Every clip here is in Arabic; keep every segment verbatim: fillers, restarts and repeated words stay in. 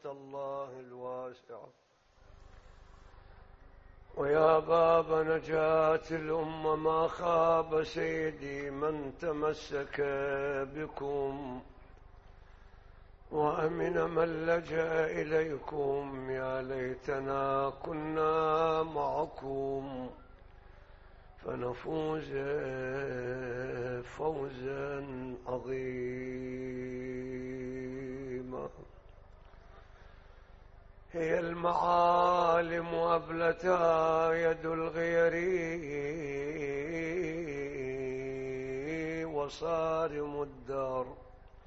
الله الواسعة، ويا باب نجاة الأمة ما خاب سيدي من تمسك بكم، وأمن من لجأ إليكم. يا ليتنا كنا معكم فنفوز فوزا عظيما. هي المعالم أبلتها يد الغير، وصارم الدار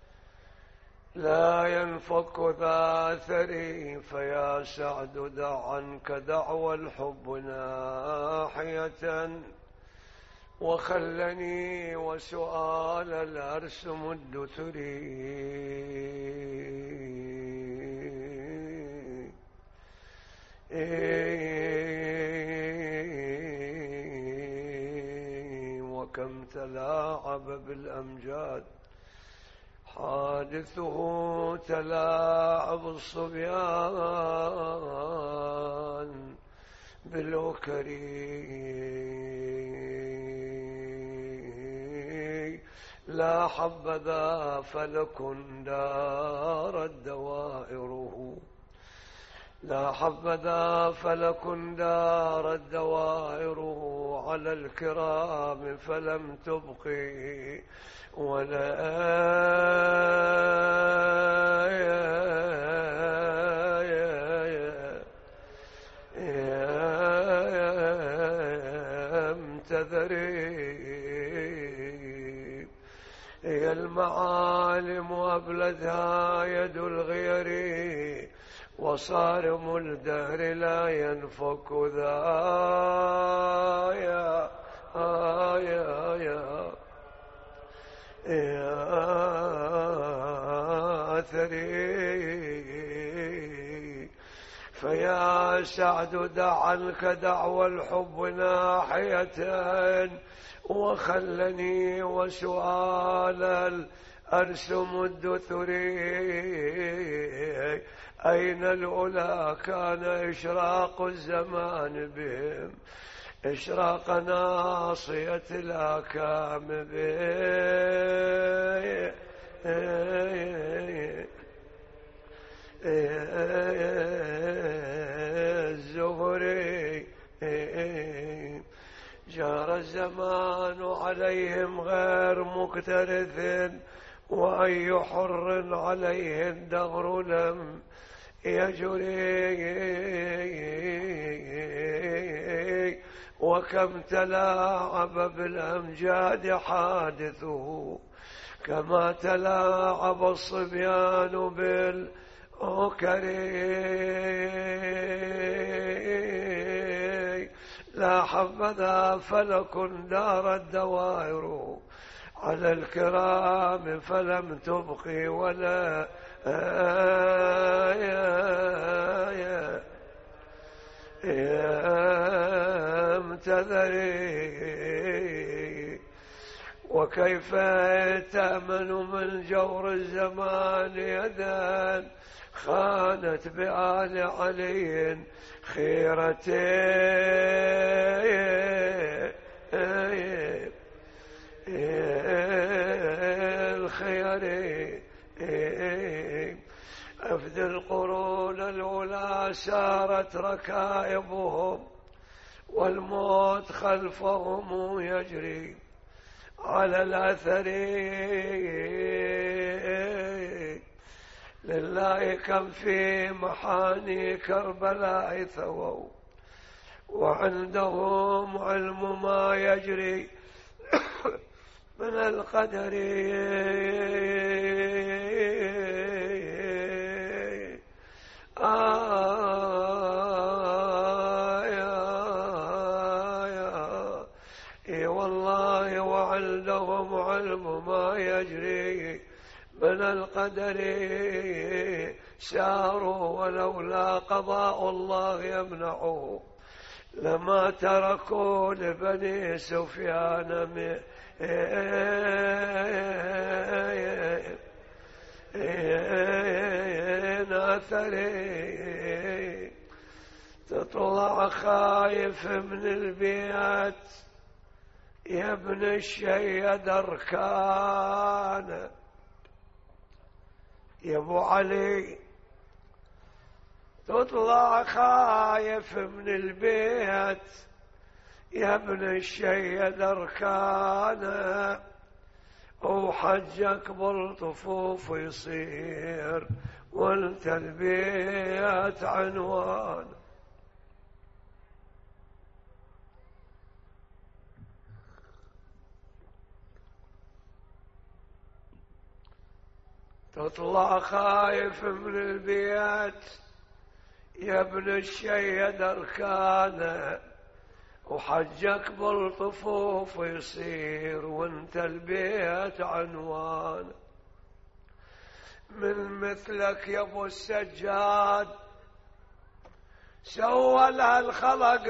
لا ينفك ذا ثري. فيا سعد دع عنك دعوى الحب ناحية، وخلني وسؤال الأرس مد ثري. وكم تلاعب بالأمجاد حادثه تلاعب الصبيان بالوكري. لا حبذا فلك دارت دوائره، لا حبذا فلك دارت دوائره على الكرام فلم تبقي ولا يمتذري. هي المعالم أبلدها يد الغير، وصارم الدهر لا ينفك ذا. يا يا يا يا ثري. فيا سعد دع عنك دعوى الحب ناحية، وخلني وسؤال الأرس مد ثري. أين الأولى كان إشراق الزمان بهم، إشراق ناصية الأكام بهم. الزهري جار الزمان عليهم غير مكترث، وأي حر عليه الدهر لم يجري. وكم تلاعب بالأمجاد حادثه كما تلاعب الصبيان بالأوكري. لا حبذا فلك دار الدوائر على الكرام فلم تبقي ولا يمتذري. وكيف تأمن من جور الزمان يدا خانت بآل علي خيرتين الخير. أفدي القرون الأولى سارت ركائبهم، والموت خلفهم يجري على الأثر. لله كم في محاني كربلاء ثووا، وعندهم علم ما يجري من القدر. آه يا يا إي والله وعندهم علم ما يجري من القدر. ساروا ولولا قضاء الله يمنعه لما تركوا لبني سفيان من مثلي، تطلع خايف من البيت يا ابن الشيد أركان. يا ابو علي تطلع خايف من البيت يا ابن الشيد أركان، وحجك بالطفوف يصير وانت البيت عنوان. تطلع خايف من البيت يا ابن الشيد أركانه، وحجك بالطفوف يصير وانت البيت عنوان. من مثلك يا ابو السجاد سوى لها الخلق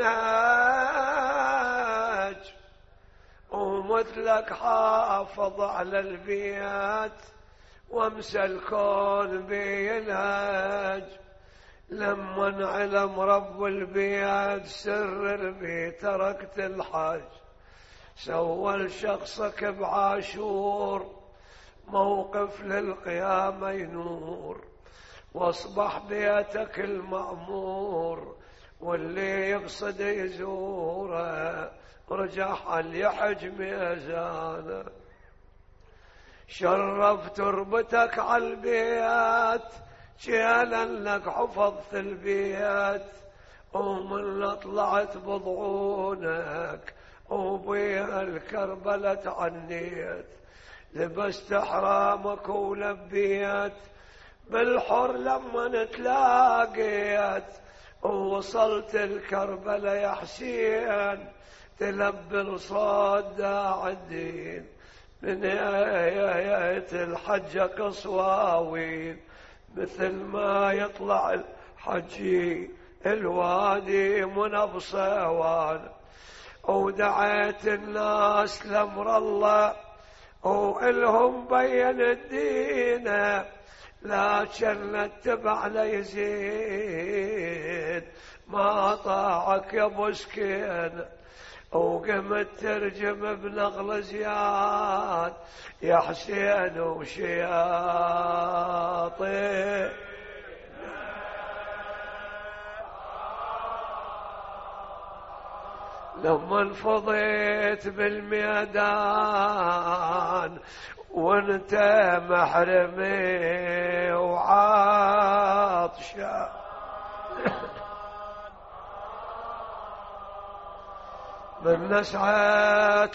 منهج، ومثلك حافظ على البيت وامسى الكون بينهج. لما علم رب البيت سر البيت تركت الحج، سوى لشخصك بعاشور موقف للقيامة ينور، واصبح بيتك المأمور واللي يقصد يزوره رجح على يحج ميزانه. شرف تربتك على البيت شيلا لك حفظت البيت، ومن طلعت بضعونك وبيها الكربلة عنيت. لبست احرامك ولبيت بالحر لما نتلاقيت، ووصلت الكربلة يا حسين تلبي الصوت داع الدين. من آيات الحج قصواوين مثل ما يطلع الحجي الوادي من بصوان. ودعيت الناس لامر الله وإلهم بين الدين، لكن التبع ليزيد ما طاعك يا ابو سكين. وقمت ترجم بنغل زياد يا حسين وشياطين. لما انفضيت بالميدان وانت محرمي وعاطشة، من نسعت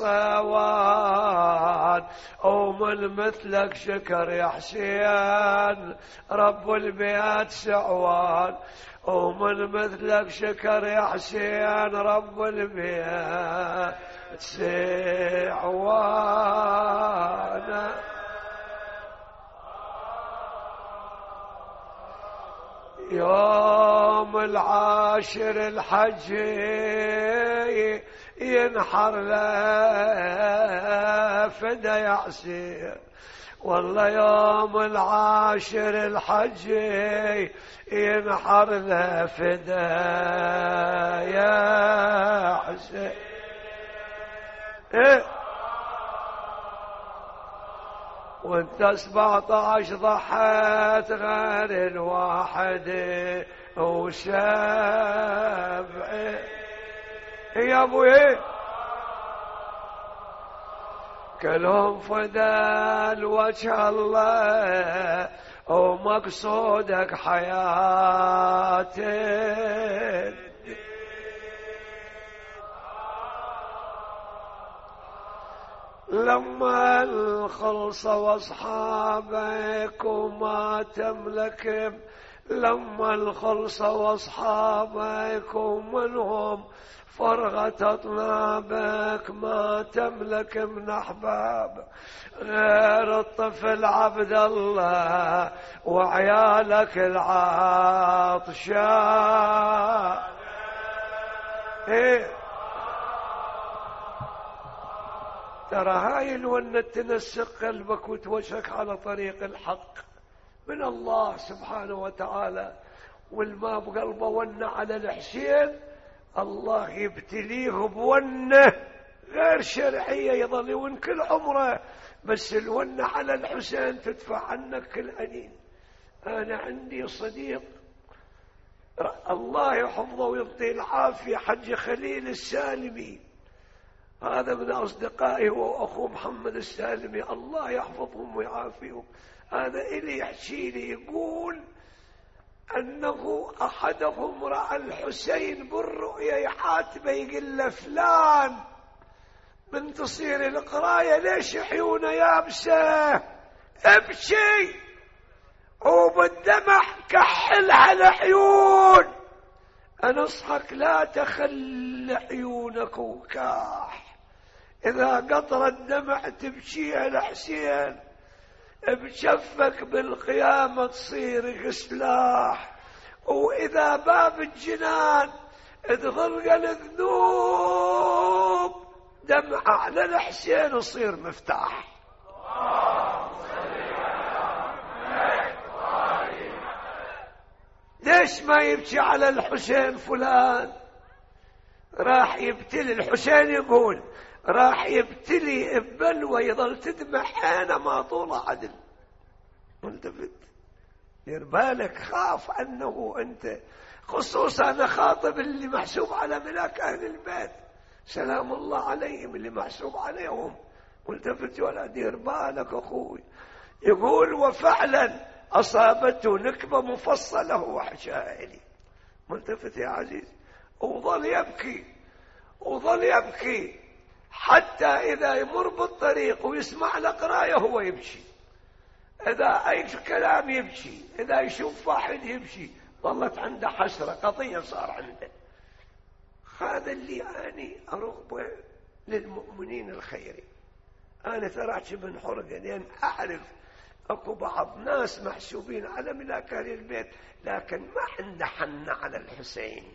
للصوان ومن مثلك شكر يا حسين رب البيت سعوان. ومن مثلك شكر يا حسين رب البيت سعوان. يوم العاشر الحج ينحر له فدا يا حسين، والله يوم العاشر الحج ينحر له فدا يا حسين. إيه؟ وانت سبعة عشر ضحيت غير الواحد وسبع يا ابوي كلهم فدال وجه الله ومقصودك حياتي. لما الخلص واصحابك وما تملك، لما الخلص واصحابك ومنهم فرغت اطنابك ما تملك من احباب غير الطفل عبد الله وعيالك العاطشة. إيه ترى هاي الونة تنسق قلبك وتوجهك على طريق الحق، من الله سبحانه وتعالى. والما بقلبه ونة على الحسين الله يبتليه بونة غير شرعية يظل يون كل عمره، بس الونة على الحسين تدفع عنك كل أنين. أنا عندي صديق الله يحفظه ويعطيه العافية، حج خليل السالمي، هذا من أصدقائي وأخوه محمد السالمي، الله يحفظهم ويعافيهم. هذا إلي يحكي لي يقول أنه أحدهم رأى الحسين بالرؤيا يحاتبه يقول له فلان من تصير القراية ليش عيونه يابسة؟ ابكي وبالدمع كحلها العيون، أنصحك لا تخل عيونك وكاح، إذا قطر الدمع تبكيها الحسين بشفك بالقيامة تصير غسلاح، وإذا باب الجنان تغرق الذنوب دمع على الحسين يصير مفتاح. ليش ما يبكي على الحسين فلان؟ راح يبتلي الحسين، يقول راح يبتلي ببلوى يظل تدمع حينما طول عدل. ملتفت دير بالك، خاف أنه أنت، خصوصا أنا خاطب اللي محسوب على ملاك أهل البيت سلام الله عليهم، اللي محسوب عليهم. ملتفت ولا دير بالك أخوي. يقول وفعلا أصابته نكبة مفصلة وحشائلي. ملتفت يا عزيز، وظل يبكي وظل يبكي حتى إذا يمر بالطريق ويسمع القراية هو يبكي، إذا أي كلام يبكي، إذا يشوف واحد يبكي. ظلت عنده حسرة، قضية صار عنده. هذا اللي أنا أرغبه للمؤمنين الخيرين. أنا ترى من حرقة لأن أعرف أكو بعض ناس محسوبين على ملاك أهل البيت لكن ما عنده حنة على الحسين.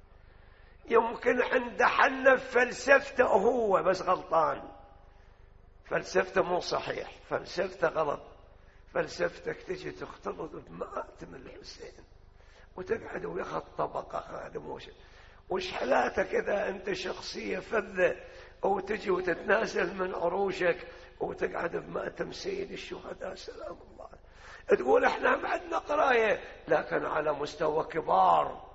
يمكن عنده حنة فلسفته هو بس غلطان، فلسفته مو صحيح، فلسفته غلط. فلسفتك تجي تختلط بمآتم الحسين وتقعد وياخذ طبقة خادم وش وش حالاتك إذا أنت شخصية فذة أو تجي وتتنازل من عروشك وتقعد بمأتم سيد الشهداء سلام الله، تقول احنا ما عندنا قراية، لكن على مستوى كبار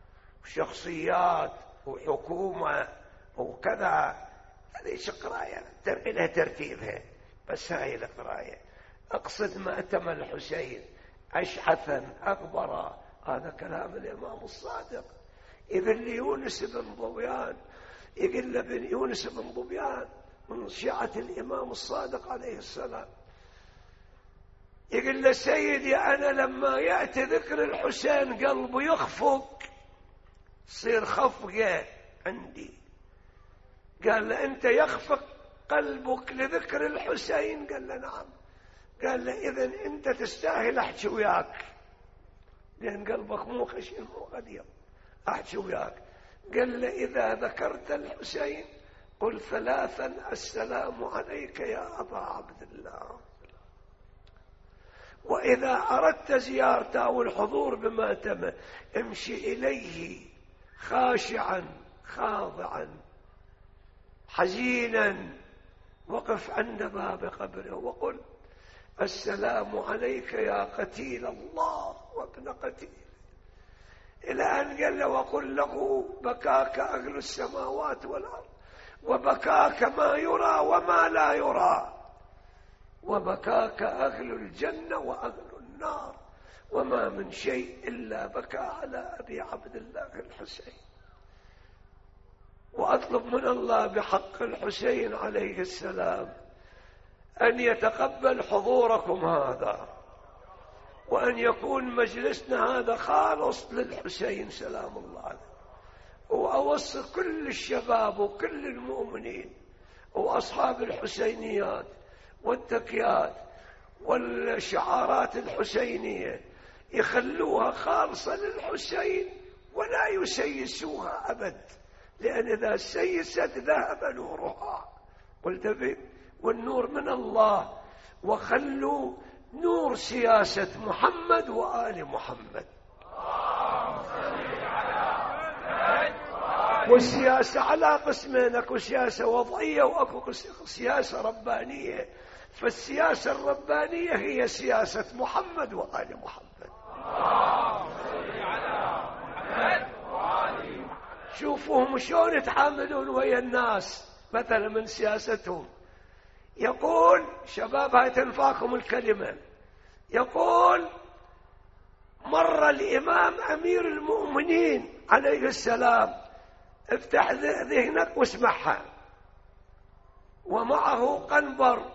وشخصيات وحكومة وكذا، هذه قراية لها ترتيبها. بس هاي القراية أقصد مأتم الحسين أشعثا أكبر، هذا كلام الإمام الصادق. إذن ليونس بن ضبيان، يقول بن يونس بن ضبيان من شيعة الإمام الصادق عليه السلام، يقول له سيدي أنا لما يأتي ذكر الحسين قلبي يخفق، صير خفقة عندي. قال له أنت يخفق قلبك لذكر الحسين؟ قال له نعم. قال له إذن أنت تستاهل أحكي وياك، لأن قلبك مو خشن مو غدير، أحكي وياك. قال له إذا ذكرت الحسين قل ثلاثا السلام عليك يا أبا عبد الله، وإذا أردت زيارته والحضور بمأتمه امشي إليه خاشعا خاضعا حزينا، وقف عند باب قبره وقل السلام عليك يا قتيل الله وابن قتيل، إلى أن قال له وقل له بكاك أهل السماوات والأرض، وبكاك ما يرى وما لا يرى، وبكاك أهل الجنة وأهل النار، وما من شيء إلا بكى على أبي عبد الله الحسين. وأطلب من الله بحق الحسين عليه السلام أن يتقبل حضوركم هذا، وأن يكون مجلسنا هذا خالص للحسين سلام الله عليه. وأوصي كل الشباب وكل المؤمنين وأصحاب الحسينيات والتقيات والشعارات الحسينية يخلوها خالصة للحسين ولا يسيسوها أبد، لأن إذا سيست ذهب نورها. والنور من الله، وخلوا نور سياسة محمد وآل محمد. والسياسة على قسمين، اكو سياسة وضعية واكو سياسة ربانية. فالسياسة الربانية هي سياسة محمد وآل محمد. شوفوهم شلون يتعاملون ويا الناس مثلا من سياستهم. يقول شباب هاي تنفعكم الكلمة، يقول مر الإمام أمير المؤمنين عليه السلام، افتح ذهنك واسمعها، ومعه قنبر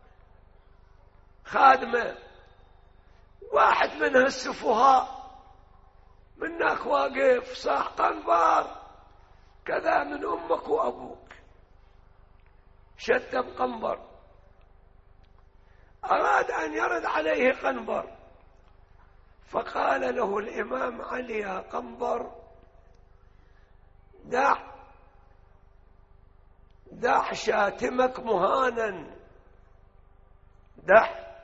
خادمة، واحد من السفهاء منك واقف صاح قنبر كذا من أمك وأبوك، شتم قنبر، أراد أن يرد عليه قنبر، فقال له الإمام علي يا قنبر دع دع شاتمك مهانا، دع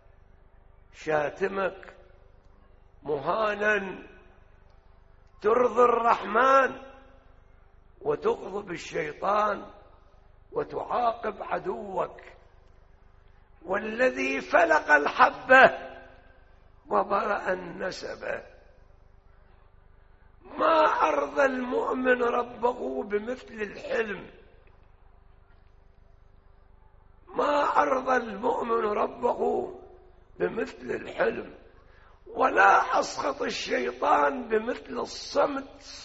شاتمك مهانا، ترضي الرحمن وتغضب الشيطان وتعاقب عدوك، والذي فلق الحبة وبرأ النسبة ما أرضى المؤمن ربه بمثل الحلم، ما أرضى المؤمن ربه بمثل الحلم، ولا أسخط الشيطان بمثل الصمت،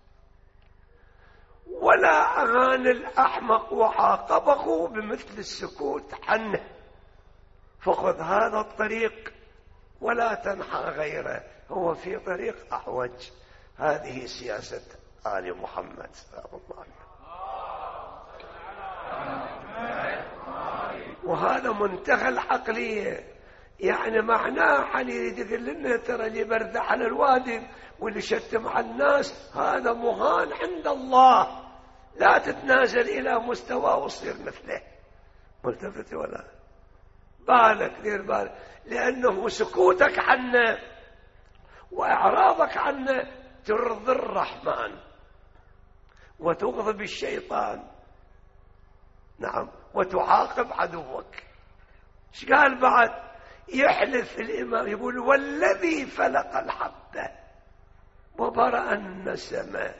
ولا أهان الأحمق وعاقبه بمثل السكوت عنه، فخذ هذا الطريق ولا تنحى غيره، هو في طريق أحوج. هذه سياسة آل محمد سلام الله عليه. وهذا منتهى العقلية، يعني معناه علي يقول لنا ترى اللي برد على الوادي واللي شتم على الناس هذا مهان عند الله، لا تتنازل إلى مستوى وصير مثله. ملتفت ولا بالك؟ دير بالك، لأنه سكوتك عنه وإعراضك عنه ترضي الرحمن وتغضب الشيطان، نعم، وتعاقب عدوك. ايش قال بعد؟ يحلف الإمام يقول والذي فلق الحبة وبرأ النسمة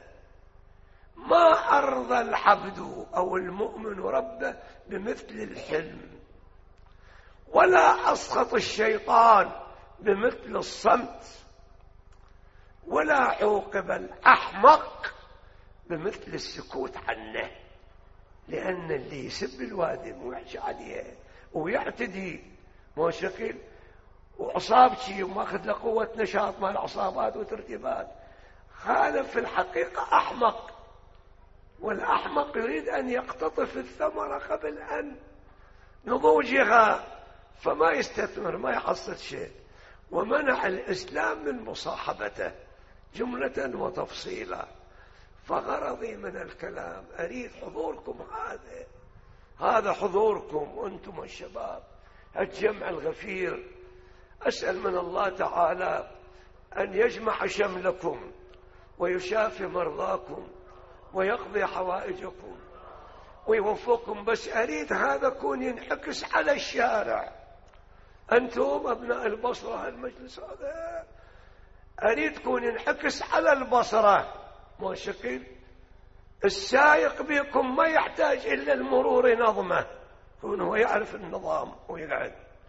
ما أرضى العبد أو المؤمن ربه بمثل الحلم، ولا أسخط الشيطان بمثل الصمت، ولا عوقب الأحمق بمثل السكوت عنه. لأن اللي يسب الوادم ويحكي عليه ويعتدي مو شكل وعصابتي وماخذ له قوة نشاط مع العصابات وترتيبات، خالف في الحقيقة أحمق، والأحمق يريد أن يقتطف الثمرة قبل أن نضوجها، فما يستثمر، ما يحصل شيء. ومنع الإسلام من مصاحبته جملة وتفصيلا. فغرضي من الكلام أريد حضوركم، هذا هذا حضوركم وأنتم الشباب الجمع الغفير. أسأل من الله تعالى أن يجمع شملكم ويشافي مرضاكم ويقضي حوائجكم ويوفقكم. بس أريد هذا كون ينعكس على الشارع. أنتم أبناء البصرة، المجلس هذا أريد كون ينعكس على البصرة، مو شكل السائق بكم ما يحتاج إلا المرور نظمه، هو يعرف النظام ويقعد.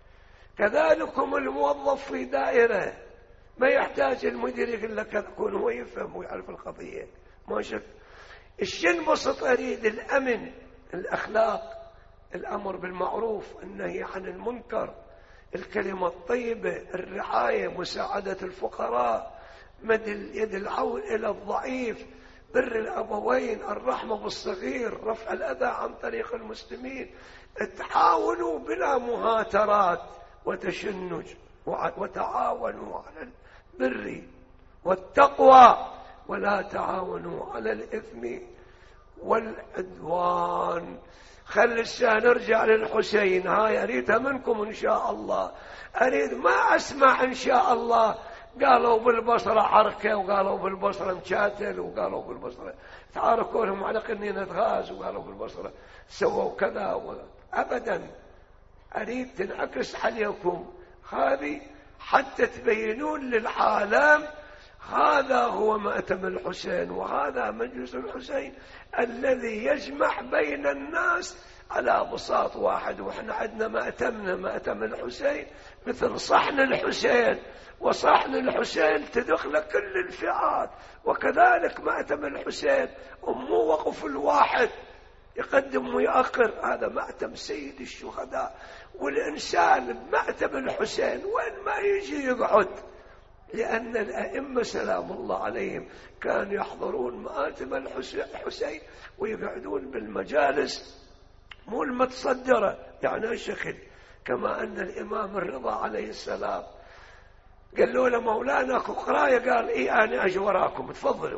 كذلكم الموظف في دائرة ما يحتاج المدير يقول لك يكون هو يفهم ويعرف القضية، ما شك. الشن بسط أريد الأمن، الأخلاق، الأمر بالمعروف، النهي عن المنكر، الكلمة الطيبة، الرعاية، مساعدة الفقراء، مد اليد العون إلى الضعيف، بر الأبوين، الرحمة بالصغير، رفع الأذى عن طريق المسلمين، تعاونوا بلا مهاترات وتشنج، وتعاونوا على البر والتقوى ولا تعاونوا على الإثم والعدوان. خل الساعة نرجع للحسين. هاي أريدها منكم إن شاء الله. أريد ما أسمع إن شاء الله قالوا بالبصرة حركة، وقالوا بالبصرة مشاتل، وقالوا بالبصرة تعاركوا لهم على قنينة غاز، وقالوا بالبصرة سووا كذا. أبدا، أريد تنعكس عليكم هذه حتى تبينون للعالم هذا هو مأتم الحسين، وهذا مجلس الحسين الذي يجمع بين الناس على بساط واحد. وإحنا عندنا مأتمنا مأتم الحسين مثل صحن الحسين، وصحن الحسين تدخل كل الفئات، وكذلك مأتم الحسين أمه وقف الواحد يقدم ويأخر. هذا مأتم سيد الشهداء. والإنسان بمأتم الحسين وين ما يجي يقعد، لأن الأئمة سلام الله عليهم كانوا يحضرون مآتم الحسين ويقعدون بالمجالس مو المتصدرة يعني الشكل. كما أن الإمام الرضا عليه السلام قال له لمولانا قراية، قال إيه أنا أجي وراكم تفضلوا.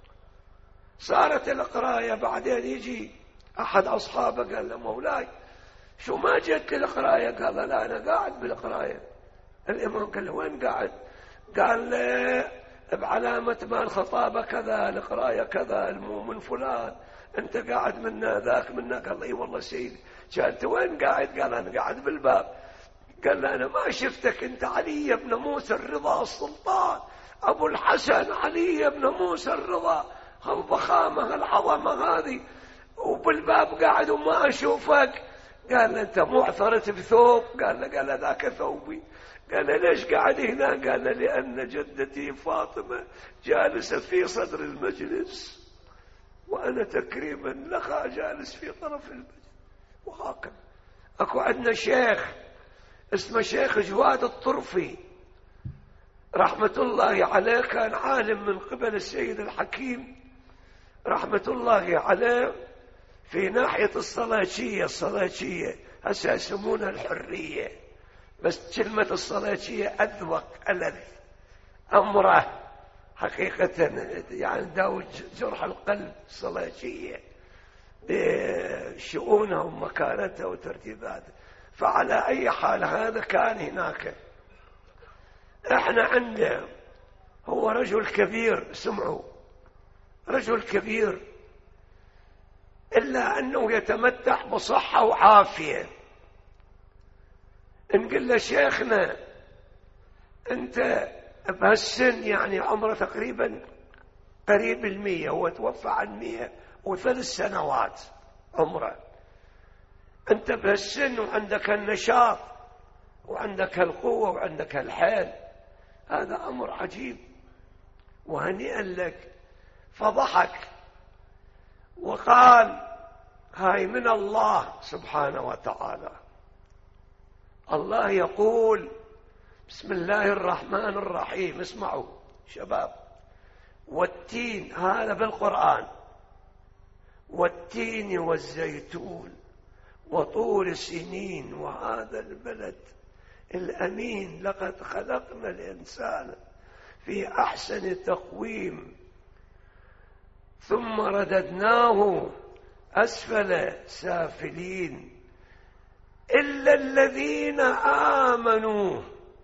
صارت القراية، بعدين يجي أحد أصحابه قال له مولاي شو ما جيت للقراية؟ قال لا أنا قاعد بالقراية. الإمام قال له وين قاعد؟ قال له بعلامة ما الخطابة كذا، القراية كذا، المو من فلان، أنت قاعد منا ذاك منا. قال له إي والله سيدي. قال أنت وين قاعد؟ قال أنا قاعد بالباب. قال له أنا ما شفتك، أنت علي بن موسى الرضا السلطان أبو الحسن علي بن موسى الرضا، هالضخامة هالعظمة هذه، وبالباب قاعد وما أشوفك. قال له أنت معثرت بثوب؟ قال له قال ذاك ثوبي. قال له ليش قاعد هنا؟ قال له لأن جدتي فاطمة جالسة في صدر المجلس، وأنا تكريما لها جالس في طرف المجلس. وهكذا أكو عندنا شيخ اسمه شيخ جواد الطرفي رحمة الله عليه، كان عالم من قبل السيد الحكيم رحمة الله عليه في ناحية الصلاجية. الصلاجية هسه يسمونها الحرية، بس كلمة الصلاجية أذوق ألذ أمره حقيقة، يعني داوج جرح القلب. الصلاجية بشؤونها ومكانتها وترتيباتها. فعلى أي حال هذا كان هناك. احنا عندنا هو رجل كبير، سمعوا رجل كبير، إلا أنه يتمتع بصحة وعافية. نقول له شيخنا أنت بهالسن، يعني عمره تقريبا قريب المية، هو توفى عن مية وثلاث سنوات عمره. أنت بهالسن وعندك النشاط وعندك القوة وعندك الحيل، هذا أمر عجيب وهنيئا لك. فضحك وقال هاي من الله سبحانه وتعالى. الله يقول بسم الله الرحمن الرحيم، اسمعوا شباب، والتين، هذا بالقرآن، والتين والزيتون وطور سنين وهذا البلد الأمين، لقد خلقنا الإنسان في أحسن تقويم ثم رددناه أسفل سافلين إلا الذين آمنوا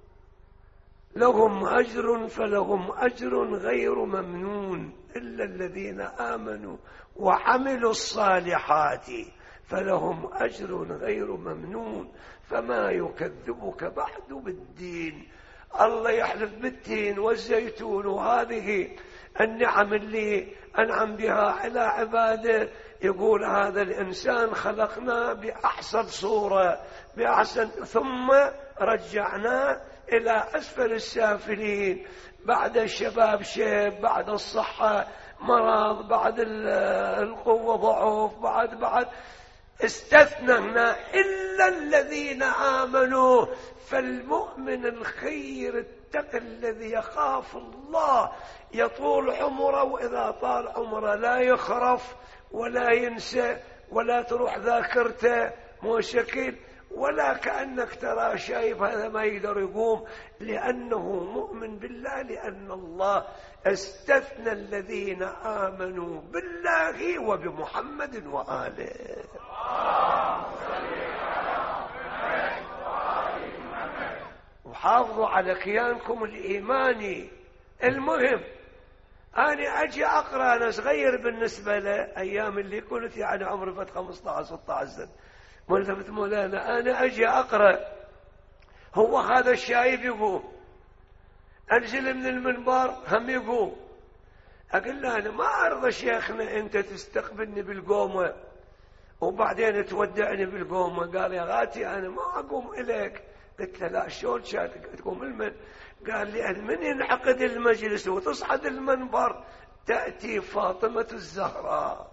لهم أجر فلهم أجر غير ممنون. إلا الذين آمنوا وعملوا الصالحات فلهم أجر غير ممنون. فما يكذبك بعد بالدين. الله يحلف بالتين والزيتون وهذه النعم اللي أنعم بها على عباده. يقول هذا الإنسان خلقناه بأحسن صورة بأحسن، ثم رجعناه إلى أسفل السافلين. بعد الشباب شيب، بعد الصحة مرض، بعد القوة ضعف، بعد بعد استثنى إلا الذين آمنوا. فالمؤمن الخير التقي الذي يخاف الله يطول عمره، وإذا طال عمره لا يخرف ولا ينسى ولا تروح ذاكرته مو شكل، ولا كأنك ترى شايف هذا ما يقدر يقوم، لأنه مؤمن بالله، لأن الله استثنى الذين آمنوا بالله وبمحمد وآله. وحافظوا على كيانكم الإيماني. المهم أنا أجي أقرأ، أنا صغير بالنسبة لأيام اللي كنت يعني عمري فت خمسة عشر ستة عشر سنة، ملتفت مولانا أنا أجي أقرأ، هو هذا الشايب يقوم، أنزل من المنبر هم يقوم، أقول له أنا ما أرضى شيخنا أنت تستقبلني بالقومة وبعدين تودعني بالقومة. قال يا غاتي أنا ما أقوم إليك. قلت له لا شلون تقوم المن؟ قال لي من ينعقد المجلس وتصعد المنبر تأتي فاطمة الزهراء.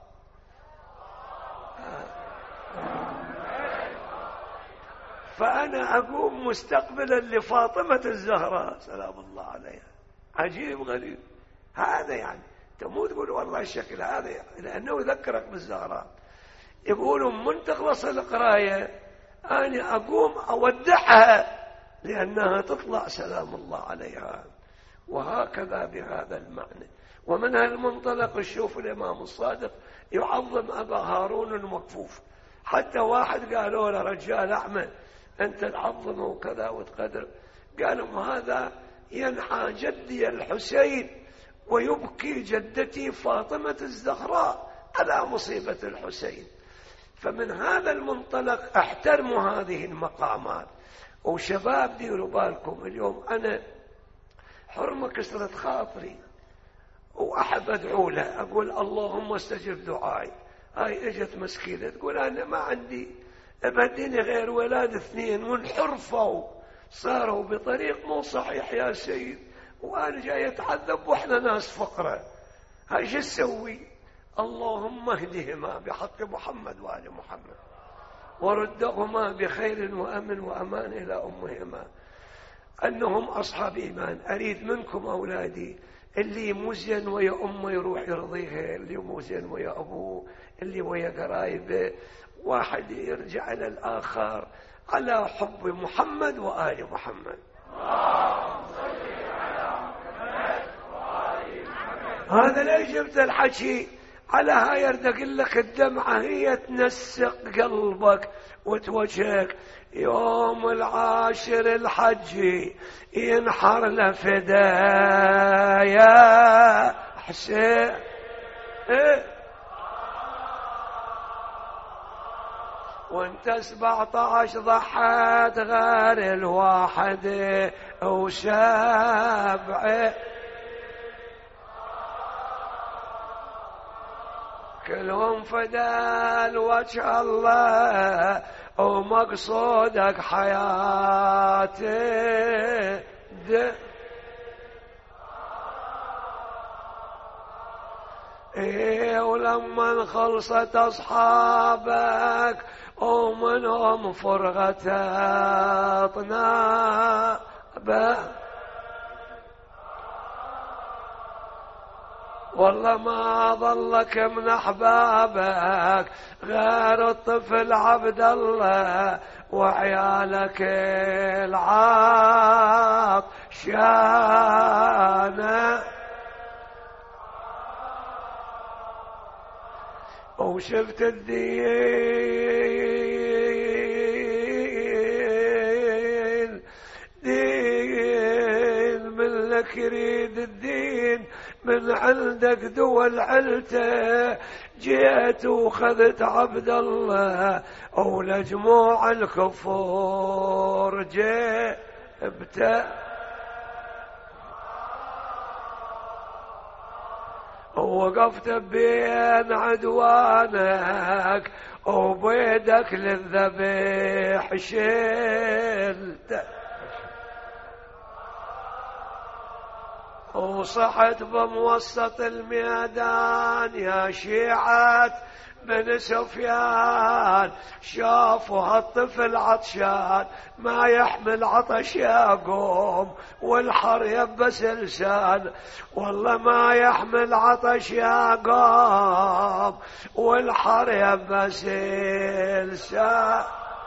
فأنا أقوم مستقبلا لفاطمة الزهراء سلام الله عليها. عجيب غريب هذا، يعني تمو تقول والله الشكل هذا يعني لأنه يذكرك بالزهراء. يقولوا من تخلص القراية أنا أقوم أودعها لأنها تطلع سلام الله عليها. وهكذا بهذا المعنى. ومن هالمنطلق نشوف الإمام الصادق يعظم أبا هارون المكفوف. حتى واحد قالوا له رجال أعمى أنت تعظمه وكذا وتقدر، قالوا هذا ينحى جدي الحسين ويبكي جدتي فاطمة الزهراء على مصيبة الحسين. فمن هذا المنطلق احترموا هذه المقامات. وشباب ديروا بالكم اليوم أنا حرمة كسرة خاطري وأحب أدعو له، أقول اللهم استجب دعائي. هاي اجت مسكينة تقول أنا ما عندي أبديني غير ولاد اثنين وانحرفوا صاروا بطريق مو صحيح يا سيد، وأنا جاي أتعذب وإحنا ناس فقرة، هاي شو أسوي؟ اللهم اهدهما بحق محمد وآل محمد وردهما بخير وأمن وأمان إلى أمهما أنهم أصحاب إيمان. أريد منكم أولادي اللي مزين ويا أمه يروح يرضيها، اللي مزين ويا أبوه، اللي ويا قرايبه، واحد يرجع إلى الآخر على حب محمد وآل محمد. هذا ليش جبت الحكي على هاي؟ يرد أقول لك الدمعة هي تنسق قلبك وتوجهك. يوم العاشر الحجي ينحر لفدايا حسين إيه؟ وانت سبعة عشر ضحت غير الواحد وسبعه، كلهم فدال وجه الله ومقصودك حياتي ده. إيه ولما خلصت أصحابك ومنهم فرغة أطنابه، والله ما ظلك من أحبابك غير الطفل عبد الله وعيالك العطشانة. وشفت الدين دين من لك يريد الدين من عندك دول علته، جئت وخذت عبد الله ولجموع الكفور جئت، ووقفت بين عدوانك وبيدك للذبيح شلت، وصحت بموسط الميدان يا شيعة بن سفيان، شافوا هالطفل عطشان ما يحمل عطش يقوم والحر يبس لسان، والله ما يحمل عطش يقوم والحر يبس لسان.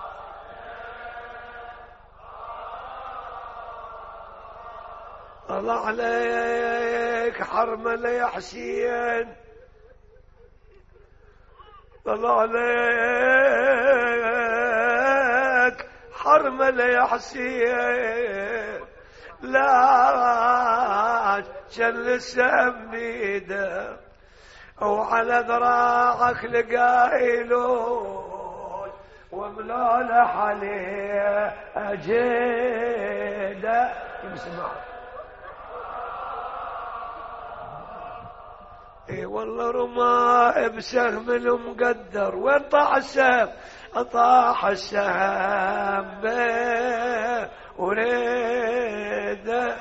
الله عليك حرملة يا حسين، الله عليك حرمل يا حسين لا شل السم بيده وعلى ذراعك لقايلون وملولح عليه أجيده. اسمع اي والله رماه بسهم المقدر. وين طاح السهم؟ طاح السهم به وريده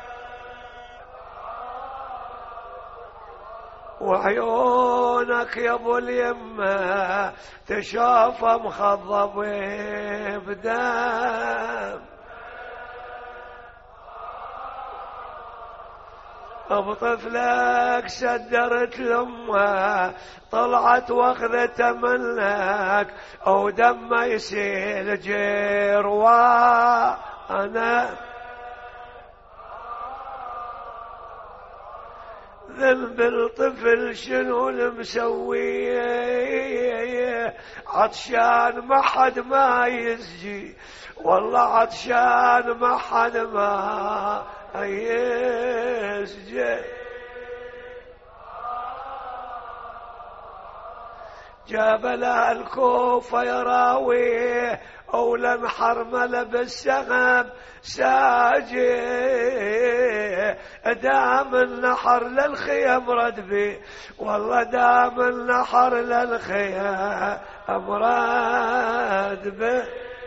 وعيونك يا ابو اليمه تشوفه مخضب بدم. بطفلك سدرت لامه طلعت واخذته منك او دمه يسيل جروا. انا ذنب الطفل شنو المسويه؟ عطشان ما حد ما يسجي والله عطشان ما حد ما يسجي. جاب له الكوفة يراويه أولا حرمل بالسهم ساجي دام النحر للخيم ردبي والله دام النحر للخيم ردبي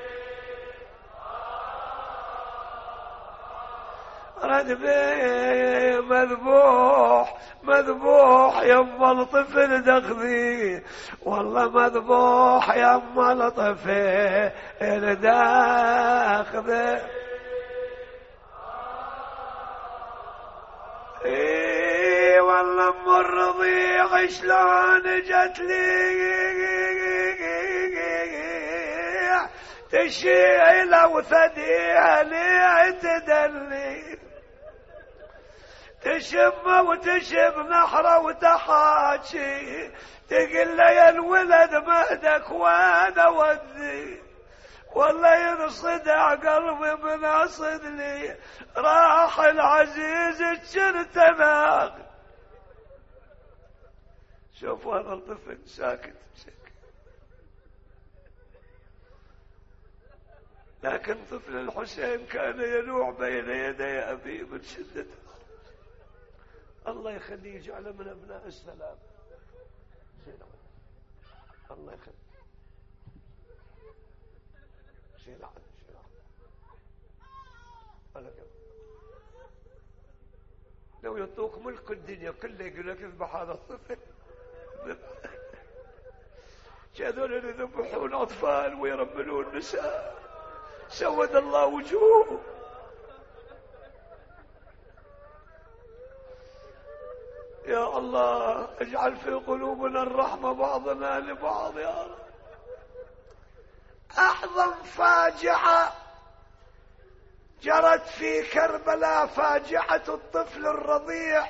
ردبي مذبوح مذبوح يما الطفل دخذي والله مذبوح يما الطفل دخذي. اي والله ام الرضيع شلون جت لي تشيل وثديها لي تدلي تشم وتشب نحره وتحاكي تقل لي يا الولد مهدك وانا ودي والله ينصدع قلبي بناصد لي راح العزيز تشرتنا. شوف هذا الطفل ساكت ساكت لكن طفل الحسين كان ينوع بين يدي أبيه من شدة. الله يخليه يجعله من أبناء السلام. الله يخليه شيل عنه شيل عنه. لو يعطوك ملك الدنيا كله يقول لك اذبح هذا الطفل. هذول اللي يذبحون أطفال ويرملون نساء سود الله وجوههم. يا الله اجعل في قلوبنا الرحمة بعضنا لبعض يا رب. أعظم فاجعة جرت في كربلاء فاجعة الطفل الرضيع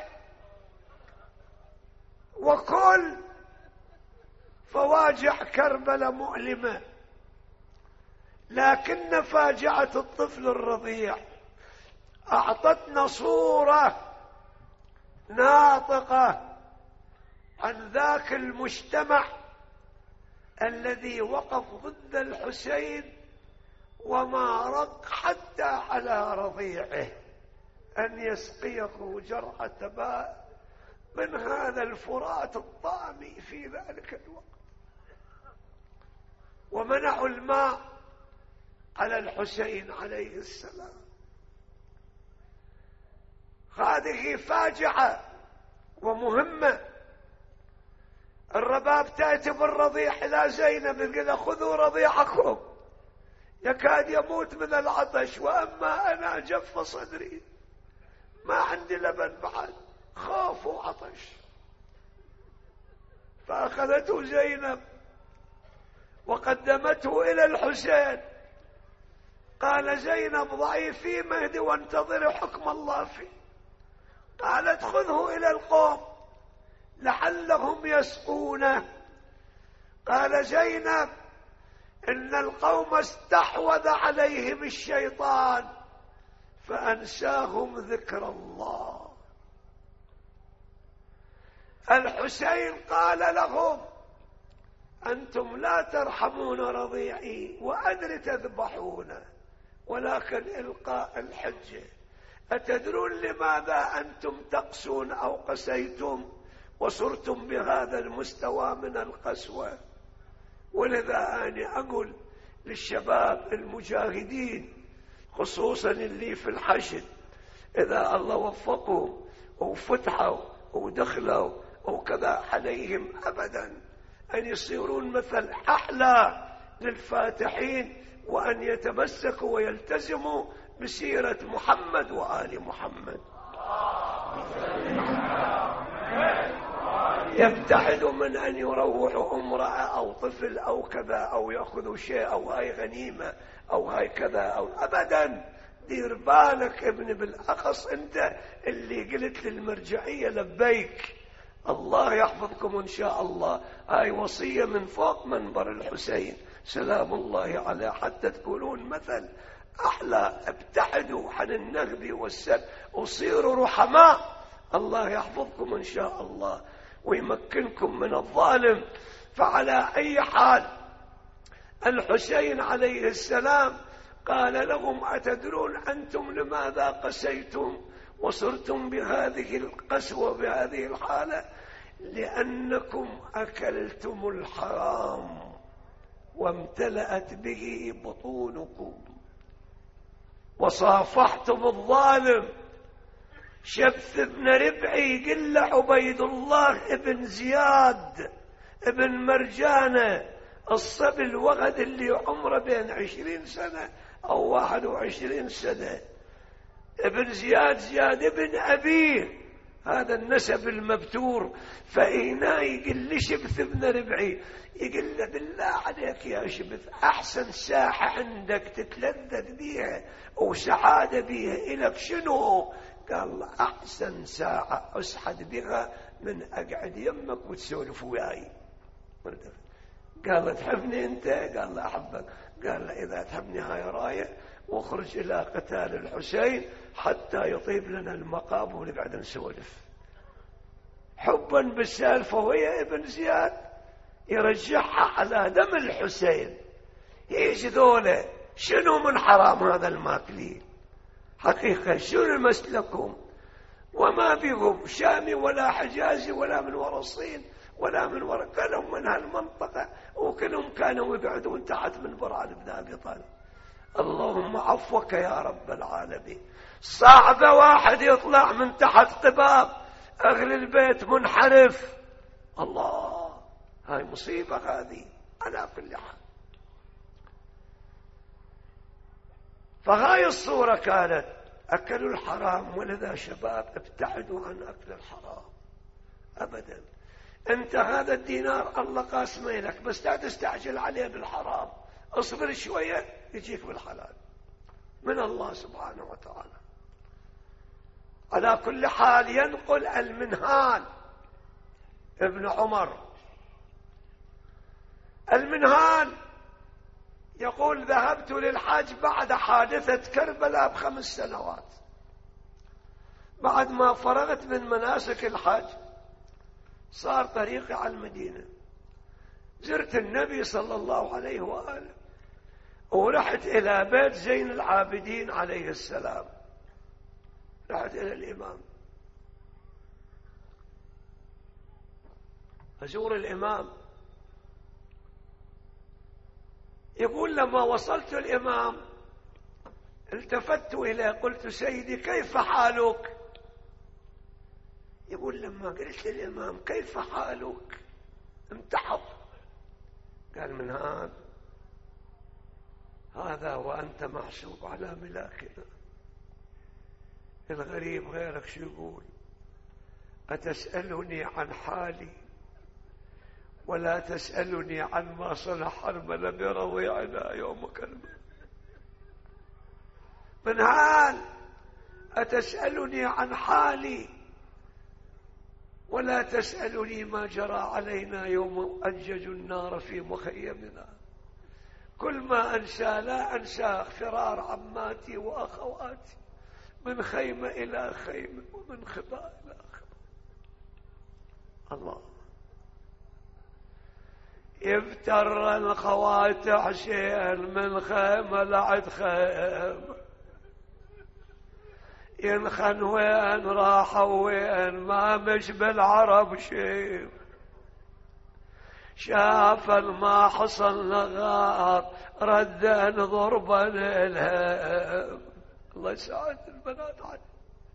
وكل فواجع كربلاء مؤلمة لكن فاجعة الطفل الرضيع أعطتنا صورة ناطقة عن ذاك المجتمع الذي وقف ضد الحسين وما رق حتى على رضيعه أن يسقيه جرعة ماء من هذا الفرات الطامي في ذلك الوقت ومنعوا الماء على الحسين عليه السلام. هذه فاجعة ومهمة. الرباب تأتي بالرضيع إلى زينب قال خذوا رضيعكم يكاد يموت من العطش وأما أنا جف صدري ما عندي لبن بعد خاف وعطش. فأخذته زينب وقدمته إلى الحسين. قال زينب ضعي في مهدي وانتظر حكم الله فيه. قالت خذه إلى القوم لعلهم يسقونه. قال زينب إن القوم استحوذ عليهم الشيطان فأنساهم ذكر الله. الحسين قال لهم أنتم لا ترحمون رضيعي وأدري تذبحون، ولكن إلقاء الحجة. أتدرون لماذا أنتم تقسون أو قسيتم وصرتم بهذا المستوى من القسوة؟ ولذا أنا أقول للشباب المجاهدين خصوصا اللي في الحشد، إذا الله وفقهم وفتحوا ودخلوا وكذا عليهم أبدا أن يصيرون مثل أحلى للفاتحين، وأن يتمسكوا ويلتزموا بسيرة محمد وآل محمد. يبتعدوا من أن يروحوا امرأة أو طفل أو كذا أو يأخذوا شيء أو هاي غنيمة أو هاي كذا أو أبدا. دير بالك ابن، بالأخص أنت اللي قلت للمرجعية لبيك، الله يحفظكم إن شاء الله. هاي وصية من فوق منبر الحسين سلام الله عليه، حتى تكونون مثل أحلى. ابتعدوا عن النغب والسب وصيروا رحماء، الله يحفظكم إن شاء الله ويمكنكم من الظالم. فعلى أي حال الحسين عليه السلام قال لهم أتدرون أنتم لماذا قسيتم وصرتم بهذه القسوة بهذه الحالة؟ لأنكم أكلتم الحرام وامتلأت به بطونكم وصافحتم الظالم. شبث بن ربعي قل عبيد الله ابن زياد ابن مرجانة الصبي الوغد اللي عمره بين عشرين سنة أو واحد وعشرين سنة، ابن زياد زياد ابن أبيه، هذا النسب المبتور. فإينا يقل شبث بن ربعي، يقل بالله عليك يا شبث أحسن ساحة عندك تتلذذ بيها وسعادة بيها إلك شنو؟ قال أحسن ساعة أسعد بها من أقعد يمك وتسولف وياي. قال تحبني أنت؟ قال لا أحبك. قال لا إذا تحبني هاي راية واخرج إلى قتال الحسين حتى يطيب لنا المقام ونقعد نسولف. حبا بالسالفة ويا ابن زياد يرجعها على دم الحسين. ايش ذولا؟ شنو من حرام هذا الماكلين؟ حقيقة شنو مسلكم؟ وما بهم شامي ولا حجازي ولا من وراء الصين ولا من وراء، كلهم من هالمنطقة وكلهم كانوا يبعدون تحت منبر علي بن أبي طالب. اللهم عفوك يا رب العالمين. صعب واحد يطلع من تحت قباب أهل البيت منحرف. الله، هاي مصيبة هذه على كل حال. فهاي الصورة كانت أكلوا الحرام، ولذا شباب ابتعدوا عن أكل الحرام أبدا. أنت هذا الدينار الله قاسمه لك، بس لا تستعجل عليه بالحرام، اصبر شوية يجيك بالحلال من الله سبحانه وتعالى. على كل حال ينقل المنهال ابن عمر، المنهال يقول ذهبت للحج بعد حادثة كربلاء بخمس سنوات. بعد ما فرغت من مناسك الحج صار طريقي على المدينة، زرت النبي صلى الله عليه وآله ورحت إلى بيت زين العابدين عليه السلام، رحت إلى الإمام أزور الإمام. يقول لما وصلت الإمام التفت إليه قلت سيدي كيف حالك؟ يقول لما قلت للإمام كيف حالك امتحض، قال من هذا هذا وأنت محسوب على ملاكنا. الغريب غيرك شو يقول؟ أتسألني عن حالي ولا تسألني عن ما صنع حرمنا برضيعنا يوم كلمة. من هال أتسألني عن حالي ولا تسألني ما جرى علينا يوم أججوا النار في مخيمنا. كل ما أنسى لا أنسى فرار عماتي وأخواتي من خيمة إلى خيمة ومن خباء إلى خباء. الله يفتر الخوات حسين من خيمة لعد خيمة، ينخن وين راحوا وين ما مش بالعرب شيء، شاف ما حصل نغار ردن ضربا الهم. الله يساعد البنات عنه.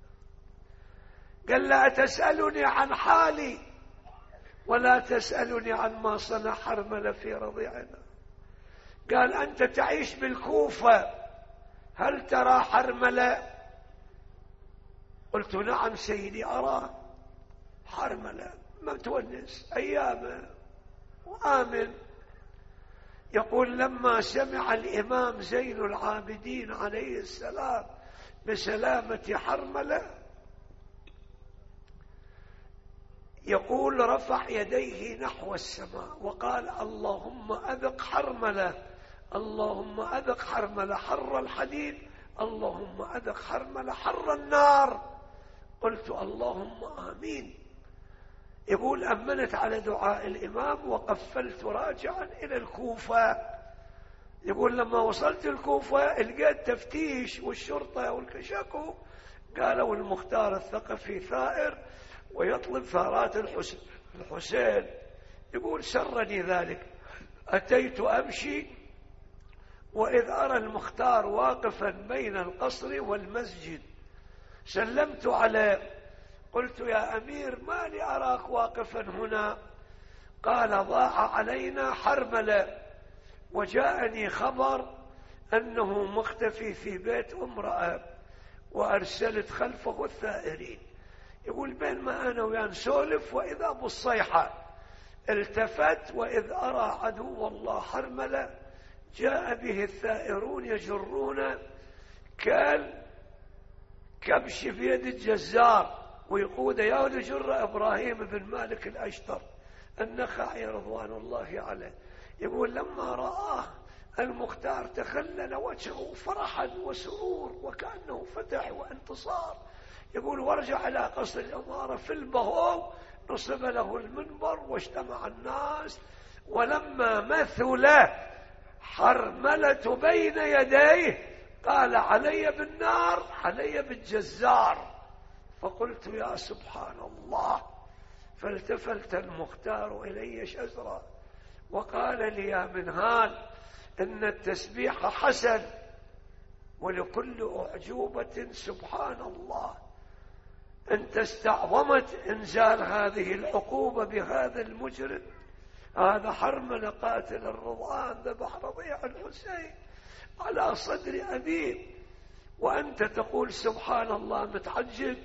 قال لا تسألني عن حالي ولا تسألني عن ما صنع حرملة في رضيعنا. قال أنت تعيش بالكوفة، هل ترى حرملة؟ قلت نعم سيدي أراه حرملة ما تونس أيامه وآمن. يقول لما سمع الإمام زين العابدين عليه السلام بسلامة حرملة، يقول رفع يديه نحو السماء وقال اللهم أذق حرملة، اللهم أذق حرملة حر الحديد، اللهم أذق حرملة حر النار. قلت اللهم آمين. يقول أمنت على دعاء الإمام وقفلت راجعا إلى الكوفة. يقول لما وصلت الكوفة لقيت تفتيش والشرطة والكشاكو، قالوا المختار الثقفي ثائر ويطلب ثارات الحسين. يقول سرني ذلك، أتيت أمشي وإذ أرى المختار واقفا بين القصر والمسجد، سلمت عليه قلت يا أمير ما لي أراك واقفا هنا؟ قال ضاع علينا حرملة وجاءني خبر أنه مختفي في بيت امرأة وأرسلت خلفه الثائرين. يقول بين ما أنا ويان سولف وإذا بالصيحة التفت وإذ أرى عدو الله حرملة جاء به الثائرون يجرون كال كبش في يد الجزار ويقود يا لجر إبراهيم بن مالك الأشتر النخعي رضوان الله عليه. يقول لما رآه المختار تخلل وجهه فرحا وسرور وكأنه فتح وانتصار. يقول وارجع إلى قصر الإمارة في البهو، نصب له المنبر واجتمع الناس، ولما مثل حرملة بين يديه قال علي بالنار علي بالجزار. فقلت يا سبحان الله. فالتفت المختار إلي شزرا وقال لي يا منهال إن التسبيح حسن ولكل أعجوبة سبحان الله. أنت استعظمت إنزال هذه العقوبة بهذا المجرم، هذا حرملة قاتل الرضوان ذبح رضيع الحسين على صدر أبيه وأنت تقول سبحان الله متعجب.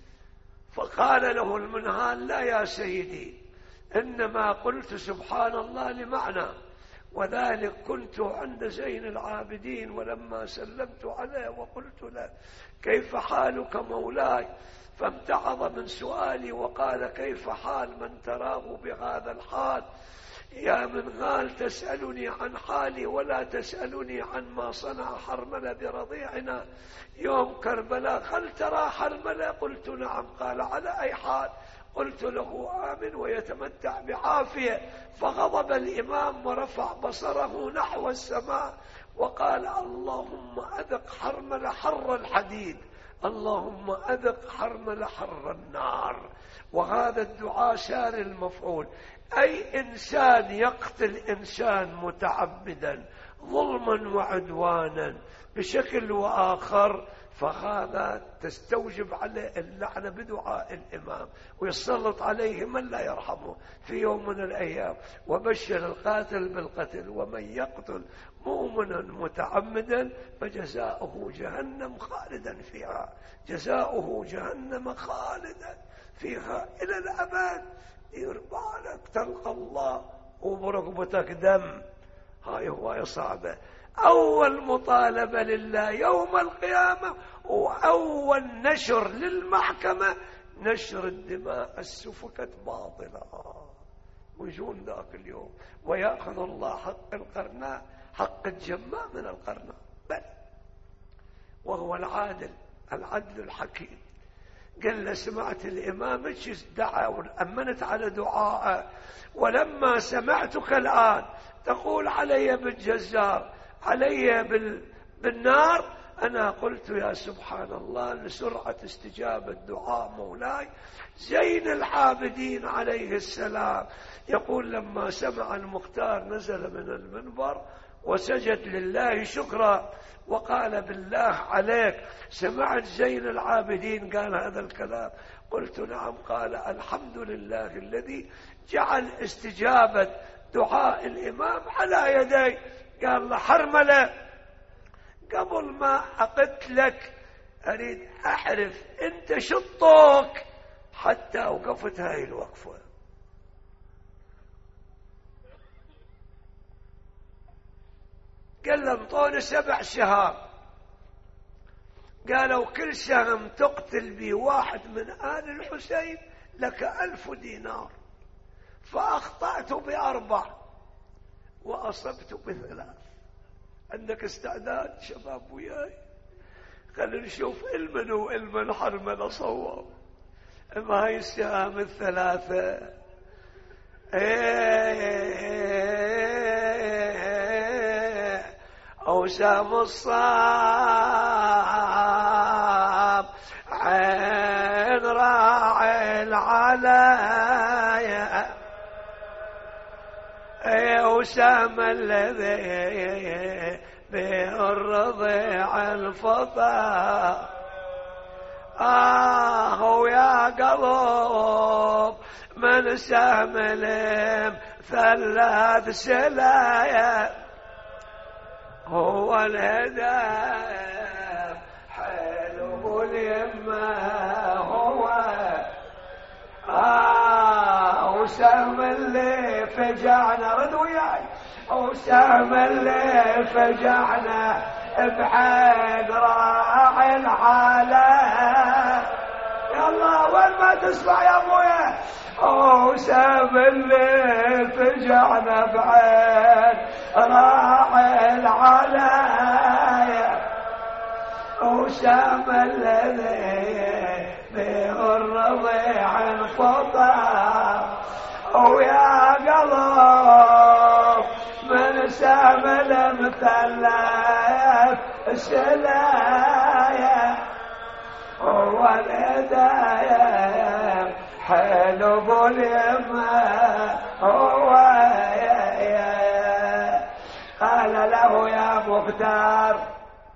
فقال له المنهال لا يا سيدي إنما قلت سبحان الله لمعنى، وذلك كنت عند زين العابدين ولما سلمت عليه وقلت له كيف حالك مولاي، فامتعض من سؤالي وقال كيف حال من تراه بهذا الحال يا منهال، تسألني عن حالي ولا تسألني عن ما صنع حرملة برضيعنا يوم كربلاء، هل ترى حرملة؟ قلت نعم. قال على أي حال؟ قلت له آمن ويتمتع بعافية. فغضب الإمام ورفع بصره نحو السماء وقال اللهم أذق حرملة حر الحديد، اللهم أذق حرملة حر النار. وهذا الدعاء سار المفعول، أي إنسان يقتل إنسان متعمدا ظلما وعدوانا بشكل وآخر فهذا تستوجب عليه اللعنة بدعاء الإمام ويسلط عليه من لا يرحمه في يوم من الأيام. وبشر القاتل بالقتل ومن يقتل مؤمنا متعمدا فجزاؤه جهنم خالدا فيها، جزاؤه جهنم خالدا فيها إلى الأبد. يربالك تلقى الله وبركبتك دم، هاي هواية صعبة. أول مطالبة لله يوم القيامة وأول نشر للمحكمة نشر الدماء السفكت باطلة ويجون ذاك اليوم ويأخذ الله حق القرناء حق الجماع من القرناء، بل وهو العادل العدل الحكيم. قال له سمعت الإمام ايش دعا وأمنت على دعاءه، ولما سمعتك الآن تقول علي بالجزار علي بال... بالنار، أنا قلت يا سبحان الله لسرعة استجابة دعاء مولاي زين العابدين عليه السلام. يقول لما سمع المختار نزل من المنبر وسجد لله شكرا وقال بالله عليك سمعت زين العابدين قال هذا الكلام؟ قلت نعم. قال الحمد لله الذي جعل استجابة دعاء الإمام على يدي. قال له حرملة قبل ما أقلت لك أريد أعرف أنت شطوك حتى وقفت هاي الوقفة. قال له انطوني سبع سهام. قالوا كل سهم تقتل بي واحد من آل الحسين لك ألف دينار، فأخطأت بأربع وأصبت بثلاث. عندك استعداد شباب وياي؟ خلينا نشوف علما وعلما حرمنا صواب. اما هاي السهام الثلاثة ايه أوسام الصاب عين راعي العلايا أوسام الذي بالرضيع الفضاء. آه يا قلب من ساملم ثلاث سلايا هو الهدايا حلو اليمه هو. آه وسام اللي فجعنا رد وياي وسام اللي فجعنا بعين راعي الحالة. يلا وين ما تسمع يا ابويا وسام اللي فجعنا بعين راعي الحالة وسام الذي بالرضيع انفطر. ويا قلب من سامل مثلث السلايا هو الهدايا حلو اليمه هو. قال له يا مختار